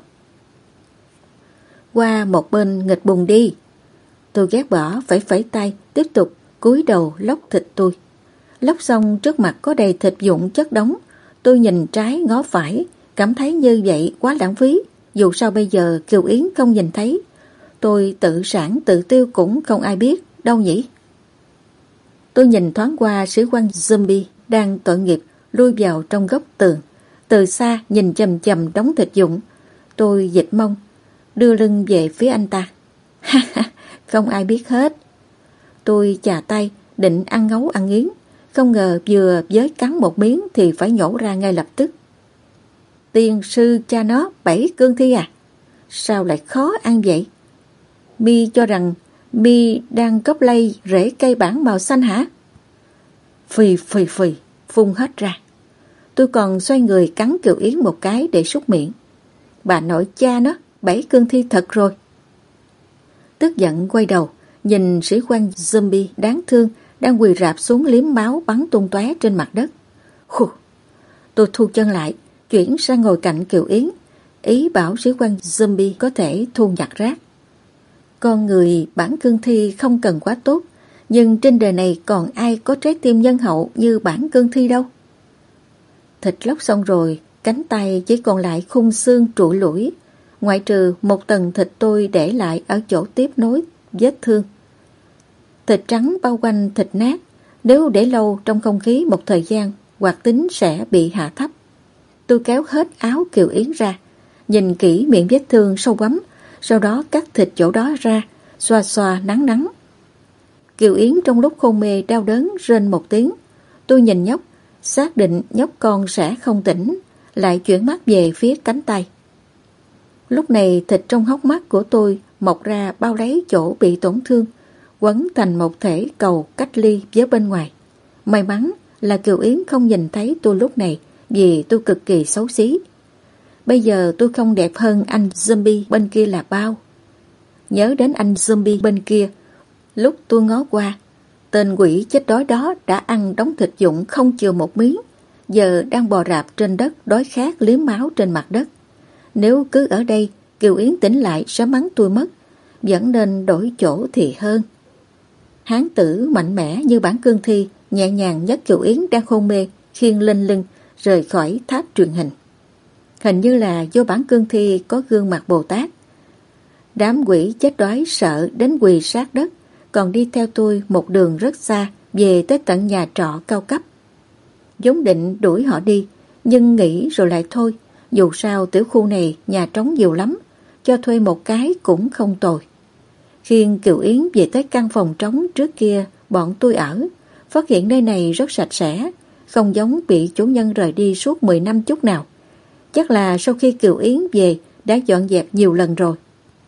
Qua một bên nghịch bùng đi. Tôi ghét bỏ phẩy phẩy tay, tiếp tục cúi đầu lóc thịt tôi. Lóc xong trước mặt có đầy thịt vụn chất đống. Tôi nhìn trái ngó phải, cảm thấy như vậy quá lãng phí. Dù sao bây giờ Kiều Yến không nhìn thấy, tôi tự sản tự tiêu cũng không ai biết đâu nhỉ. Tôi nhìn thoáng qua sĩ quan zombie đang tội nghiệp lui vào trong góc tường. Từ xa nhìn chầm chầm đống thịt vụn, tôi dịch mông, đưa lưng về phía anh ta. Ha ha, không ai biết hết. Tôi chà tay định ăn ngấu ăn nghiến, không ngờ vừa với cắn một miếng thì phải nhổ ra ngay lập tức. Tiên sư cha nó bảy cương thi à? Sao lại khó ăn vậy? Mi cho rằng Mi đang cóp lây rễ cây bản màu xanh hả? Phì phì phì, phun hết ra. Tôi còn xoay người cắn Kiều Yến một cái để súc miệng. Bà nội cha nó, bảy cương thi thật rồi. Tức giận quay đầu, nhìn sĩ quan zombie đáng thương đang quỳ rạp xuống liếm máu bắn tung tóe trên mặt đất. Khù. Tôi thu chân lại, chuyển sang ngồi cạnh Kiều Yến, ý bảo sĩ quan zombie có thể thu nhặt rác. Con người bản cương thi không cần quá tốt, nhưng trên đời này còn ai có trái tim nhân hậu như bản cương thi đâu. Thịt lóc xong rồi, cánh tay chỉ còn lại khung xương trụi lủi, ngoại trừ một tầng thịt tôi để lại ở chỗ tiếp nối vết thương. Thịt trắng bao quanh thịt nát, nếu để lâu trong không khí một thời gian, hoạt tính sẽ bị hạ thấp. Tôi kéo hết áo Kiều Yến ra, nhìn kỹ miệng vết thương sâu bấm, sau đó cắt thịt chỗ đó ra, xoa xoa nắng nắng. Kiều Yến trong lúc hôn mê đau đớn rên một tiếng. Tôi nhìn nhóc, xác định nhóc con sẽ không tỉnh, lại chuyển mắt về phía cánh tay. Lúc này thịt trong hốc mắt của tôi mọc ra bao lấy chỗ bị tổn thương, quấn thành một thể cầu cách ly với bên ngoài. May mắn là Kiều Yến không nhìn thấy tôi lúc này, vì tôi cực kỳ xấu xí. Bây giờ tôi không đẹp hơn anh zombie bên kia là bao. Nhớ đến anh zombie bên kia, lúc tôi ngó qua, tên quỷ chết đói đó đã ăn đống thịt vụn không chừa một miếng, giờ đang bò rạp trên đất đói khát liếm máu trên mặt đất. Nếu cứ ở đây, Kiều Yến tỉnh lại sẽ mắng tôi mất, vẫn nên đổi chỗ thì hơn. Hán tử mạnh mẽ như bản cương thi nhẹ nhàng nhấc Kiều Yến đang hôn mê, khiêng lên lưng rời khỏi tháp truyền hình. Hình như là do bản cương thi có gương mặt Bồ Tát. Đám quỷ chết đói sợ đến quỳ sát đất, còn đi theo tôi một đường rất xa về tới tận nhà trọ cao cấp. Vốn định đuổi họ đi, nhưng nghĩ rồi lại thôi, dù sao tiểu khu này nhà trống nhiều lắm, cho thuê một cái cũng không tồi. Khiêng Kiều Yến về tới căn phòng trống trước kia bọn tôi ở, phát hiện nơi này rất sạch sẽ, không giống bị chủ nhân rời đi suốt mười năm chút nào. Chắc là sau khi Kiều Yến về đã dọn dẹp nhiều lần rồi.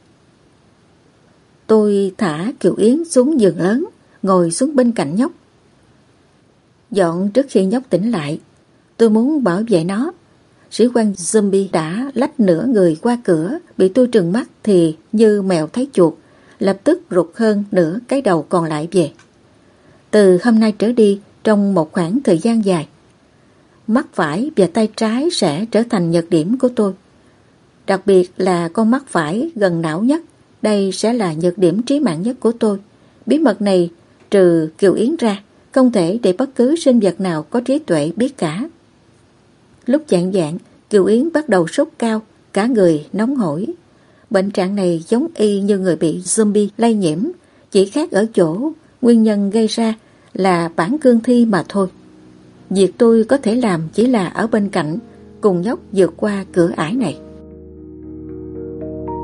Tôi thả Kiều Yến xuống giường lớn, ngồi xuống bên cạnh nhóc. Dọn trước khi nhóc tỉnh lại, tôi muốn bảo vệ nó. Sĩ quan zombie đã lách nửa người qua cửa, bị tôi trừng mắt thì như mèo thấy chuột, lập tức rụt hơn nửa cái đầu còn lại về. Từ hôm nay trở đi, trong một khoảng thời gian dài, mắt phải và tay trái sẽ trở thành nhược điểm của tôi. Đặc biệt là con mắt phải gần não nhất, đây sẽ là nhược điểm trí mạng nhất của tôi. Bí mật này, trừ Kiều Yến ra, không thể để bất cứ sinh vật nào có trí tuệ biết cả. Lúc chạng vạng, Kiều Yến bắt đầu sốt cao, cả người nóng hổi. Bệnh trạng này giống y như người bị zombie lây nhiễm, chỉ khác ở chỗ nguyên nhân gây ra là bản cương thi mà thôi. Việc tôi có thể làm chỉ là ở bên cạnh, cùng nhóc vượt qua cửa ải này.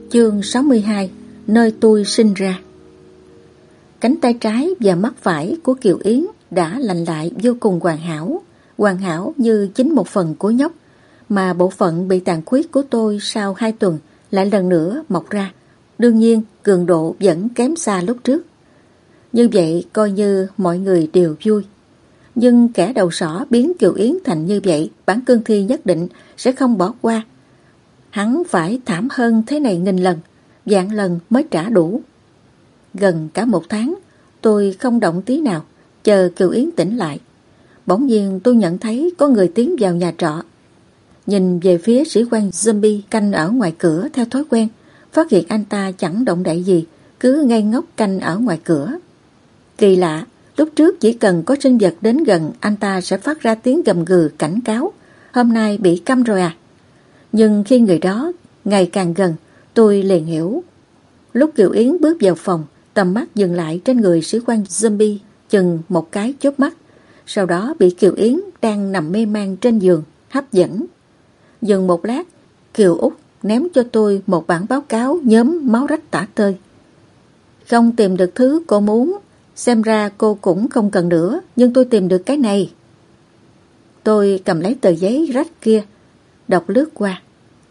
Chương sáu mươi hai. Nơi tôi sinh ra. Cánh tay trái và mắt phải của Kiều Yến đã lành lại vô cùng hoàn hảo, hoàn hảo như chính một phần của nhóc, mà bộ phận bị tàn khuyết của tôi sau hai tuần lại lần nữa mọc ra. Đương nhiên, cường độ vẫn kém xa lúc trước. Như vậy coi như mọi người đều vui. Nhưng kẻ đầu sỏ biến Kiều Yến thành như vậy, bản cương thi nhất định sẽ không bỏ qua. Hắn phải thảm hơn thế này nghìn lần, vạn lần mới trả đủ. Gần cả một tháng, tôi không động tí nào, chờ Kiều Yến tỉnh lại. Bỗng nhiên tôi nhận thấy có người tiến vào nhà trọ. Nhìn về phía sĩ quan zombie canh ở ngoài cửa theo thói quen, phát hiện anh ta chẳng động đậy gì, cứ ngây ngốc canh ở ngoài cửa. Kỳ lạ, lúc trước chỉ cần có sinh vật đến gần, anh ta sẽ phát ra tiếng gầm gừ cảnh cáo, hôm nay bị câm rồi à. Nhưng khi người đó ngày càng gần, tôi liền hiểu. Lúc Kiều Yến bước vào phòng, tầm mắt dừng lại trên người sĩ quan zombie chừng một cái chớp mắt, sau đó bị Kiều Yến đang nằm mê man trên giường hấp dẫn. Dừng một lát, Kiều Út ném cho tôi một bản báo cáo nhóm máu rách tả tơi. Không tìm được thứ cô muốn, xem ra cô cũng không cần nữa, nhưng tôi tìm được cái này. Tôi cầm lấy tờ giấy rách kia, đọc lướt qua.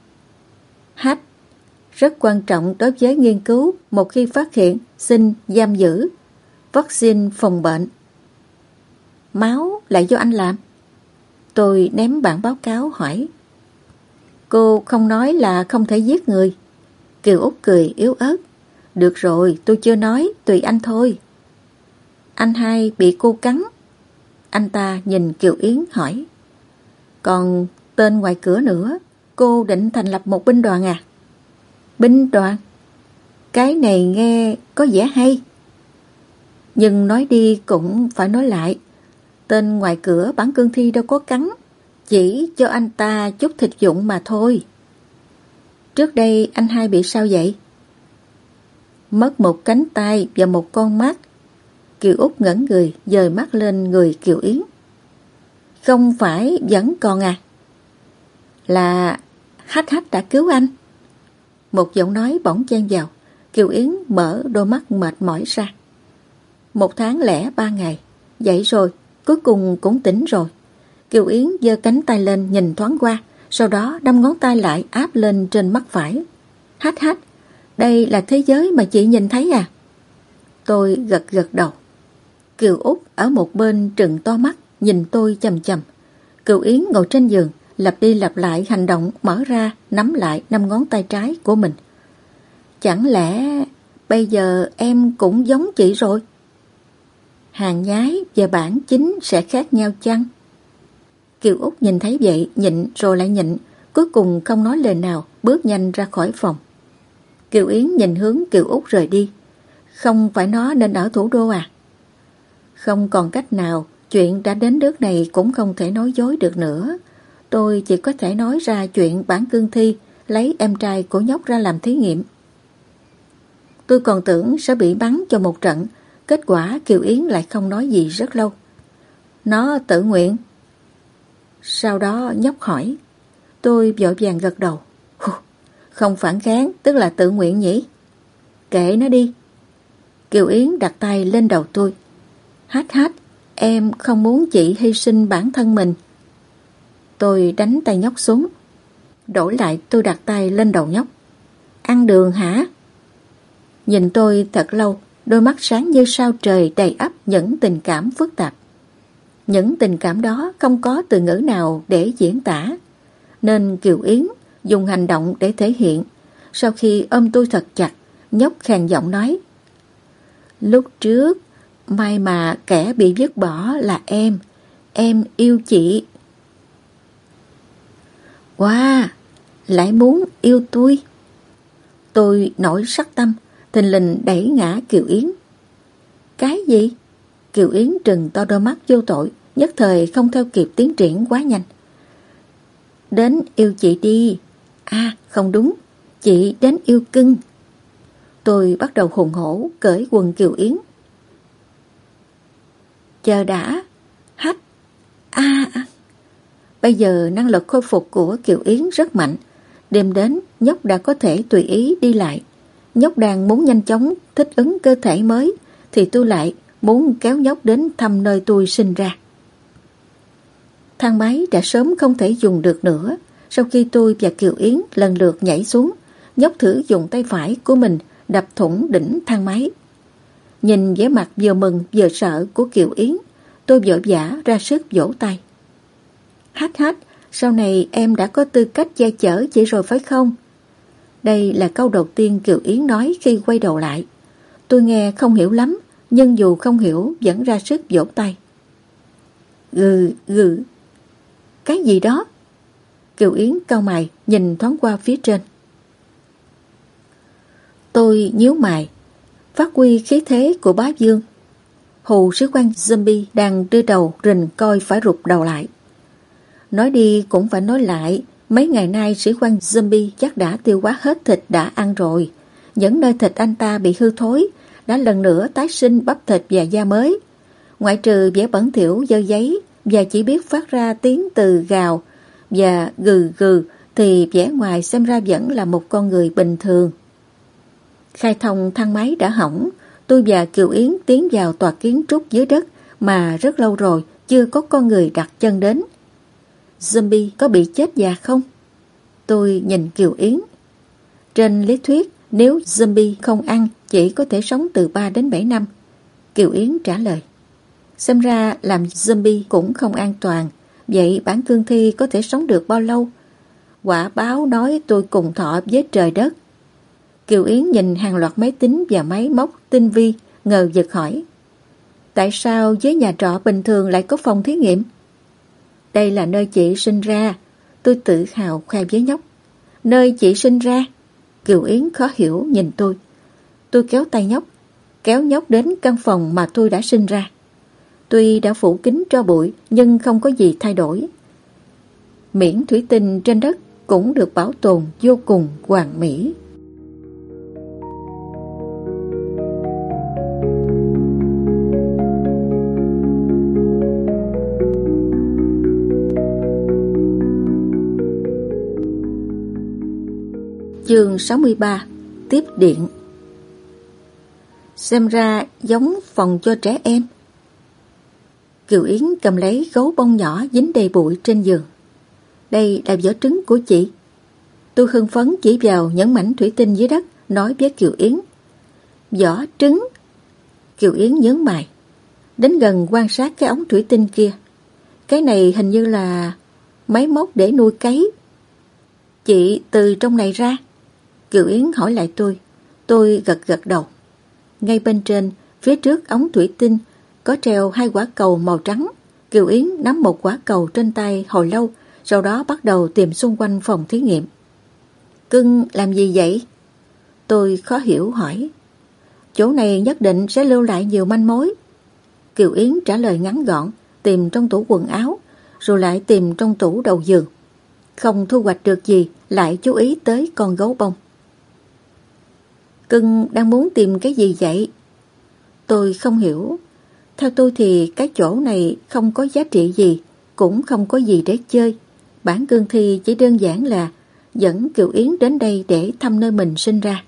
H. Rất quan trọng đối với nghiên cứu, một khi phát hiện, xin giam giữ. Vaccine phòng bệnh. Máu lại do anh làm? Tôi ném bản báo cáo hỏi. Cô không nói là không thể giết người. Kiều Út cười yếu ớt. Được rồi, tôi chưa nói, tùy anh thôi. Anh hai bị cô cắn. Anh ta nhìn Kiều Yến hỏi. Còn tên ngoài cửa nữa, cô định thành lập một binh đoàn à? Binh đoàn? Cái này nghe có vẻ hay. Nhưng nói đi cũng phải nói lại. Tên ngoài cửa bản cương thi đâu có cắn, chỉ cho anh ta chút thịt dụng mà thôi. Trước đây anh hai bị sao vậy? Mất một cánh tay và một con mắt. Kiều Út ngẩn người, dời mắt lên người Kiều Yến. Không phải vẫn còn à? Là Hách Hách đã cứu anh. Một giọng nói bỗng chen vào. Kiều Yến mở đôi mắt mệt mỏi ra. Một tháng lẻ ba ngày. Vậy rồi, cuối cùng cũng tỉnh rồi. Kiều Yến giơ cánh tay lên nhìn thoáng qua, sau đó đâm ngón tay lại áp lên trên mắt phải. Hách Hách, đây là thế giới mà chị nhìn thấy à? Tôi gật gật đầu. Kiều Út ở một bên trừng to mắt, nhìn tôi chằm chằm. Kiều Yến ngồi trên giường, lặp đi lặp lại hành động mở ra, nắm lại năm ngón tay trái của mình. Chẳng lẽ bây giờ em cũng giống chị rồi? Hàng nhái và bản chính sẽ khác nhau chăng? Kiều Út nhìn thấy vậy, nhịn rồi lại nhịn, cuối cùng không nói lời nào, bước nhanh ra khỏi phòng. Kiều Yến nhìn hướng Kiều Út rời đi. Không phải nó nên ở thủ đô à? Không còn cách nào, chuyện đã đến nước này cũng không thể nói dối được nữa. Tôi chỉ có thể nói ra chuyện bản cương thi lấy em trai của nhóc ra làm thí nghiệm. Tôi còn tưởng sẽ bị bắn cho một trận, kết quả Kiều Yến lại không nói gì rất lâu. Nó tự nguyện. Sau đó nhóc hỏi. Tôi vội vàng gật đầu. Không phản kháng, tức là tự nguyện nhỉ? Kệ nó đi. Kiều Yến đặt tay lên đầu tôi. Hách Hách, em không muốn chị hy sinh bản thân mình. Tôi đánh tay nhóc xuống. Đổi lại tôi đặt tay lên đầu nhóc. Ăn đường hả? Nhìn tôi thật lâu, đôi mắt sáng như sao trời đầy ắp những tình cảm phức tạp. Những tình cảm đó không có từ ngữ nào để diễn tả, nên Kiều Yến dùng hành động để thể hiện. Sau khi ôm tôi thật chặt, nhóc khàn giọng nói. Lúc trước, may mà kẻ bị vứt bỏ là em. Em yêu chị. Wow, lại muốn yêu tôi. Tôi nổi sắc tâm, thình lình đẩy ngã Kiều Yến. Cái gì? Kiều Yến trừng to đôi mắt vô tội, nhất thời không theo kịp tiến triển quá nhanh. Đến yêu chị đi. À, không đúng, chị đến yêu cưng. Tôi bắt đầu hùng hổ cởi quần Kiều Yến. Chờ đã. Hách. À, à. Bây giờ năng lực khôi phục của Kiều Yến rất mạnh. Đêm đến nhóc đã có thể tùy ý đi lại. Nhóc đang muốn nhanh chóng thích ứng cơ thể mới, thì tôi lại muốn kéo nhóc đến thăm nơi tôi sinh ra. Thang máy đã sớm không thể dùng được nữa. Sau khi tôi và Kiều Yến lần lượt nhảy xuống, nhóc thử dùng tay phải của mình đập thủng đỉnh thang máy. Nhìn vẻ mặt vừa mừng vừa sợ của Kiều Yến, tôi vội vã ra sức vỗ tay. Hát hát, sau này em đã có tư cách che chở chị rồi phải không? Đây là câu đầu tiên Kiều Yến nói khi quay đầu lại. Tôi nghe không hiểu lắm, nhưng dù không hiểu vẫn ra sức vỗ tay. Gừ, gừ. Cái gì đó? Kiều Yến cau mày nhìn thoáng qua phía trên. Tôi nhíu mày, phát huy khí thế của bá vương. Hù sĩ quan zombie đang đưa đầu rình coi phải rụt đầu lại. Nói đi cũng phải nói lại, mấy ngày nay sĩ quan zombie chắc đã tiêu hóa hết thịt đã ăn rồi. Những nơi thịt anh ta bị hư thối đã lần nữa tái sinh bắp thịt và da mới. Ngoại trừ vẻ bẩn thỉu dơ giấy và chỉ biết phát ra tiếng từ gào và gừ gừ thì vẻ ngoài xem ra vẫn là một con người bình thường. Khai thông thang máy đã hỏng, tôi và Kiều Yến tiến vào tòa kiến trúc dưới đất mà rất lâu rồi chưa có con người đặt chân đến. Zombie có bị chết già không? Tôi nhìn Kiều Yến. Trên lý thuyết, nếu zombie không ăn chỉ có thể sống từ ba đến bảy năm. Kiều Yến trả lời. Xem ra làm zombie cũng không an toàn. Vậy bản cương thi có thể sống được bao lâu? Quả báo nói tôi cùng thọ với trời đất. Kiều Yến nhìn hàng loạt máy tính và máy móc tinh vi, ngờ vực hỏi. Tại sao với nhà trọ bình thường lại có phòng thí nghiệm? Đây là nơi chị sinh ra. Tôi tự hào khoe với nhóc. Nơi chị sinh ra? Kiều Yến khó hiểu nhìn tôi. Tôi kéo tay nhóc, kéo nhóc đến căn phòng mà tôi đã sinh ra. Tuy đã phủ kín tro bụi nhưng không có gì thay đổi. Miễn thủy tinh trên đất cũng được bảo tồn vô cùng hoàn mỹ. Chương sáu mươi ba. Tiếp điện. Xem ra giống phòng cho trẻ em. Kiều Yến cầm lấy gấu bông nhỏ dính đầy bụi trên giường. Đây là vỏ trứng của chị. Tôi hưng phấn chỉ vào những mảnh thủy tinh dưới đất, nói với Kiều Yến. Vỏ trứng. Kiều Yến nhướng mày, đến gần quan sát cái ống thủy tinh kia. Cái này hình như là máy móc để nuôi cấy. Chị từ trong này ra? Kiều Yến hỏi lại tôi. Tôi gật gật đầu. Ngay bên trên, phía trước ống thủy tinh có treo hai quả cầu màu trắng. Kiều Yến nắm một quả cầu trên tay hồi lâu, sau đó bắt đầu tìm xung quanh phòng thí nghiệm. Cưng làm gì vậy? Tôi khó hiểu hỏi. Chỗ này nhất định sẽ lưu lại nhiều manh mối. Kiều Yến trả lời ngắn gọn, tìm trong tủ quần áo, rồi lại tìm trong tủ đầu giường. Không thu hoạch được gì, lại chú ý tới con gấu bông. Cưng đang muốn tìm cái gì vậy? Tôi không hiểu. Theo tôi thì cái chỗ này không có giá trị gì, cũng không có gì để chơi. Bản cương thi chỉ đơn giản là dẫn Kiều Yến đến đây để thăm nơi mình sinh ra.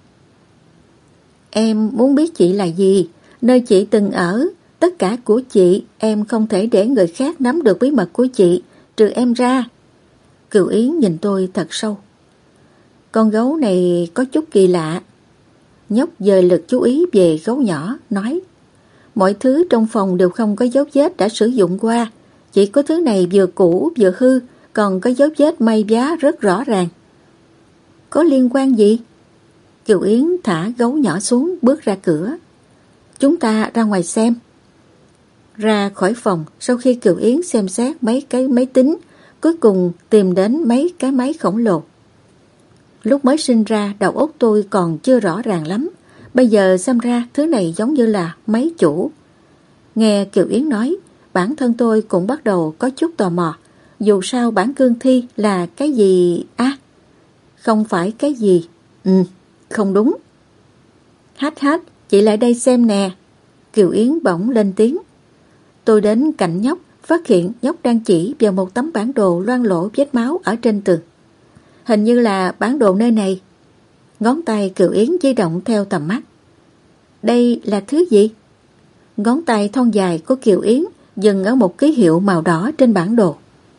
Em muốn biết chị là gì, nơi chị từng ở, tất cả của chị, em không thể để người khác nắm được bí mật của chị, trừ em ra. Kiều Yến nhìn tôi thật sâu. Con gấu này có chút kỳ lạ. Nhóc dời lực chú ý về gấu nhỏ, nói. Mọi thứ trong phòng đều không có dấu vết đã sử dụng qua. Chỉ có thứ này vừa cũ vừa hư, còn có dấu vết may vá rất rõ ràng. Có liên quan gì? Kiều Yến thả gấu nhỏ xuống, bước ra cửa. Chúng ta ra ngoài xem. Ra khỏi phòng, sau khi Kiều Yến xem xét mấy cái máy tính, cuối cùng tìm đến mấy cái máy khổng lồ. Lúc mới sinh ra, đầu óc tôi còn chưa rõ ràng lắm. Bây giờ xem ra thứ này giống như là máy chủ. Nghe Kiều Yến nói, bản thân tôi cũng bắt đầu có chút tò mò. Dù sao bản cương thi là cái gì? À, không phải cái gì. Ừ, không đúng. Hát hát, chị lại đây xem nè. Kiều Yến bỗng lên tiếng. Tôi đến cạnh nhóc, phát hiện nhóc đang chỉ vào một tấm bản đồ loang lổ vết máu ở trên tường. Hình như là bản đồ nơi này. Ngón tay Kiều Yến di động theo tầm mắt. Đây là thứ gì? Ngón tay thon dài của Kiều Yến dừng ở một ký hiệu màu đỏ trên bản đồ.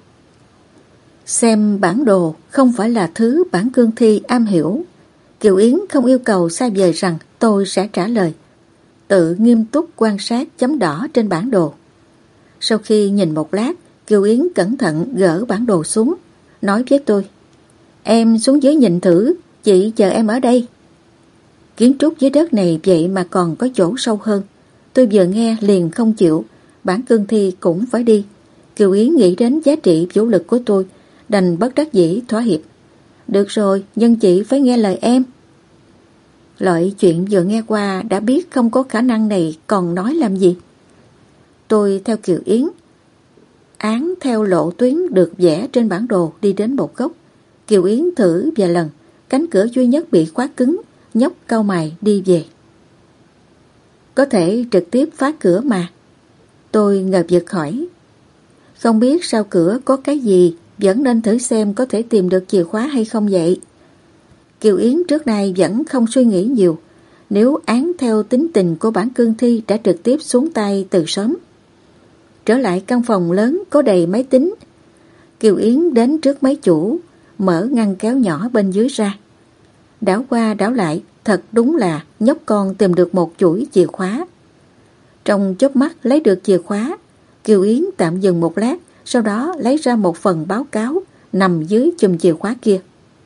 Xem bản đồ không phải là thứ bản cương thi am hiểu. Kiều Yến không yêu cầu xa vời rằng tôi sẽ trả lời. Tự nghiêm túc quan sát chấm đỏ trên bản đồ. Sau khi nhìn một lát, Kiều Yến cẩn thận gỡ bản đồ xuống, nói với tôi: Em xuống dưới nhìn thử, chị chờ em ở đây. Kiến trúc dưới đất này vậy mà còn có chỗ sâu hơn. Tôi vừa nghe liền không chịu, bản cương thi cũng phải đi. Kiều Yến nghĩ đến giá trị vũ lực của tôi, đành bất đắc dĩ thỏa hiệp. Được rồi, nhưng chị phải nghe lời em. Loại chuyện vừa nghe qua đã biết không có khả năng này còn nói làm gì. Tôi theo Kiều Yến, áng theo lộ tuyến được vẽ trên bản đồ đi đến một góc. Kiều Yến thử vài lần, cánh cửa duy nhất bị khóa cứng, nhóc cau mày đi về. Có thể trực tiếp phá cửa mà. Tôi ngờ vực hỏi. Không biết sau cửa có cái gì, vẫn nên thử xem có thể tìm được chìa khóa hay không vậy. Kiều Yến trước nay vẫn không suy nghĩ nhiều. Nếu án theo tính tình của bản cương thi đã trực tiếp xuống tay từ sớm. Trở lại căn phòng lớn có đầy máy tính. Kiều Yến đến trước máy chủ, mở ngăn kéo nhỏ bên dưới ra. Đảo qua đảo lại, thật đúng là nhóc con tìm được một chuỗi chìa khóa. Trong chớp mắt lấy được chìa khóa, Kiều Yến tạm dừng một lát, sau đó lấy ra một phần báo cáo nằm dưới chùm chìa khóa kia.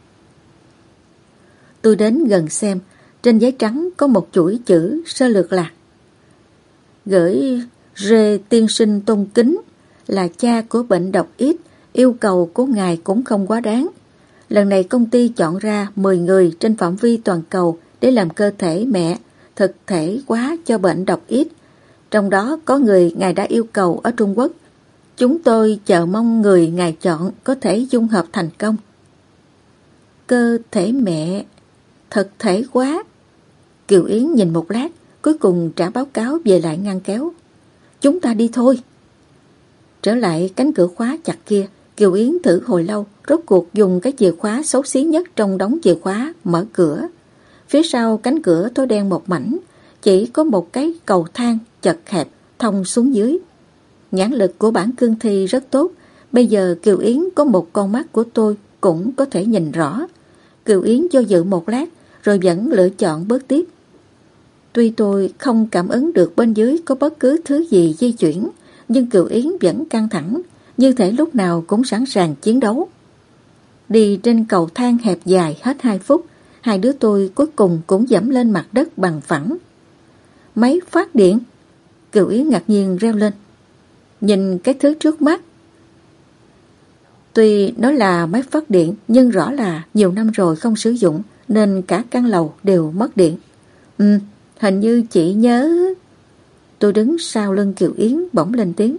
Tôi đến gần xem, trên giấy trắng có một chuỗi chữ sơ lược là: Gửi Rê tiên sinh tôn kính, là cha của bệnh độc ít, yêu cầu của ngài cũng không quá đáng. Lần này công ty chọn ra mười người trên phạm vi toàn cầu để làm cơ thể mẹ thực thể hóa cho bệnh độc ít. Trong đó có người ngài đã yêu cầu ở Trung Quốc. Chúng tôi chờ mong người ngài chọn có thể dung hợp thành công. Cơ thể mẹ thực thể hóa. Kiều Yến nhìn một lát, cuối cùng trả báo cáo về lại ngăn kéo. Chúng ta đi thôi. Trở lại cánh cửa khóa chặt kia, Kiều Yến thử hồi lâu, rốt cuộc dùng cái chìa khóa xấu xí nhất trong đống chìa khóa mở cửa. Phía sau cánh cửa tối đen một mảnh, chỉ có một cái cầu thang chật hẹp thông xuống dưới. Nhãn lực của bản cương thi rất tốt, bây giờ Kiều Yến có một con mắt của tôi cũng có thể nhìn rõ. Kiều Yến do dự một lát rồi vẫn lựa chọn bước tiếp. Tuy tôi không cảm ứng được bên dưới có bất cứ thứ gì di chuyển, nhưng Kiều Yến vẫn căng thẳng, như thể lúc nào cũng sẵn sàng chiến đấu. Đi trên cầu thang hẹp dài hết hai phút, hai đứa tôi cuối cùng cũng dẫm lên mặt đất bằng phẳng. Máy phát điện? Kiều Yến ngạc nhiên reo lên. Nhìn cái thứ trước mắt. Tuy nó là máy phát điện, nhưng rõ là nhiều năm rồi không sử dụng, nên cả căn lầu đều mất điện. Ừ, hình như chị nhớ... Tôi đứng sau lưng Kiều Yến bỗng lên tiếng.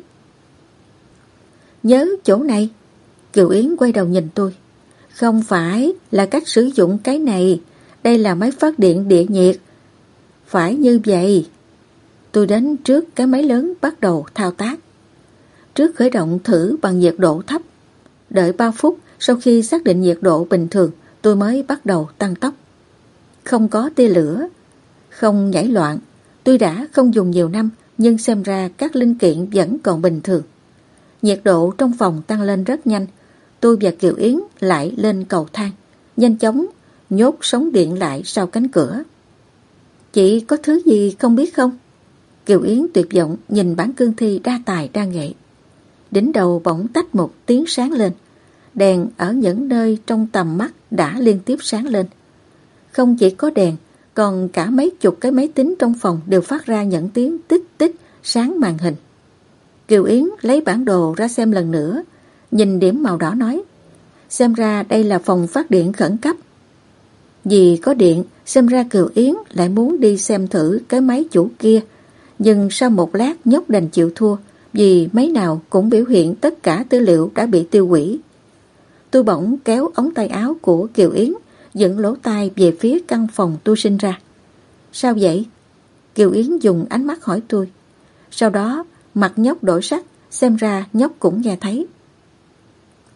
Nhớ chỗ này? Kiều Yến quay đầu nhìn tôi. Không phải là cách sử dụng cái này, đây là máy phát điện địa nhiệt. Phải như vậy. Tôi đến trước cái máy lớn bắt đầu thao tác. Trước khởi động thử bằng nhiệt độ thấp. Đợi ba phút, sau khi xác định nhiệt độ bình thường, tôi mới bắt đầu tăng tốc. Không có tia lửa, không nhảy loạn. Tuy đã không dùng nhiều năm, nhưng xem ra các linh kiện vẫn còn bình thường. Nhiệt độ trong phòng tăng lên rất nhanh. Tôi và Kiều Yến lại lên cầu thang, nhanh chóng nhốt sóng điện lại sau cánh cửa. Chị có thứ gì không biết không? Kiều Yến tuyệt vọng nhìn bản cương thi đa tài đa nghệ. Đỉnh đầu bỗng tách một tiếng sáng lên. Đèn ở những nơi trong tầm mắt đã liên tiếp sáng lên. Không chỉ có đèn, còn cả mấy chục cái máy tính trong phòng đều phát ra những tiếng tích tích sáng màn hình. Kiều Yến lấy bản đồ ra xem lần nữa, nhìn điểm màu đỏ nói, xem ra đây là phòng phát điện khẩn cấp. Vì có điện, xem ra Kiều Yến lại muốn đi xem thử cái máy chủ kia, nhưng sau một lát nhóc đành chịu thua, vì máy nào cũng biểu hiện tất cả tư liệu đã bị tiêu hủy. Tôi bỗng kéo ống tay áo của Kiều Yến, dựng lỗ tai về phía căn phòng tôi sinh ra. Sao vậy? Kiều Yến dùng ánh mắt hỏi tôi. Sau đó mặt nhóc đổi sắc, xem ra nhóc cũng nghe thấy.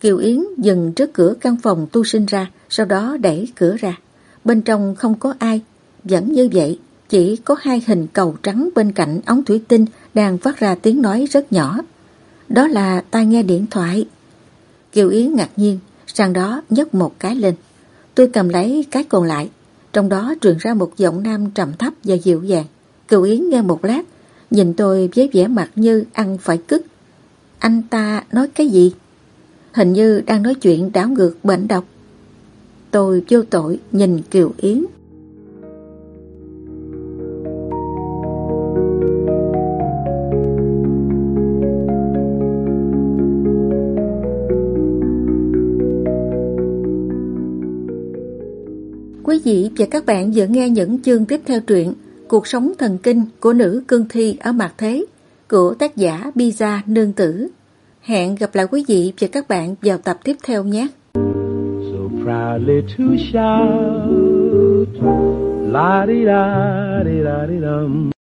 Kiều Yến dừng trước cửa căn phòng tu sinh ra, sau đó đẩy cửa ra. Bên trong không có ai, vẫn như vậy, chỉ có hai hình cầu trắng bên cạnh ống thủy tinh đang phát ra tiếng nói rất nhỏ. Đó là tai nghe điện thoại. Kiều Yến ngạc nhiên, sau đó nhấc một cái lên. Tôi cầm lấy cái còn lại, trong đó truyền ra một giọng nam trầm thấp và dịu dàng. Kiều Yến nghe một lát, nhìn tôi với vẻ mặt như ăn phải cứt. Anh ta nói cái gì? Hình như đang nói chuyện đảo ngược bệnh độc. Tôi vô tội nhìn Kiều Yến. Quý vị và các bạn vừa nghe những chương tiếp theo truyện Cuộc sống thần kinh của nữ cương thi ở mặt thế của tác giả Pizza Nương Tử. Hẹn gặp lại quý vị và các bạn vào tập tiếp theo nhé. So proudly to shout, la di da di da di dum.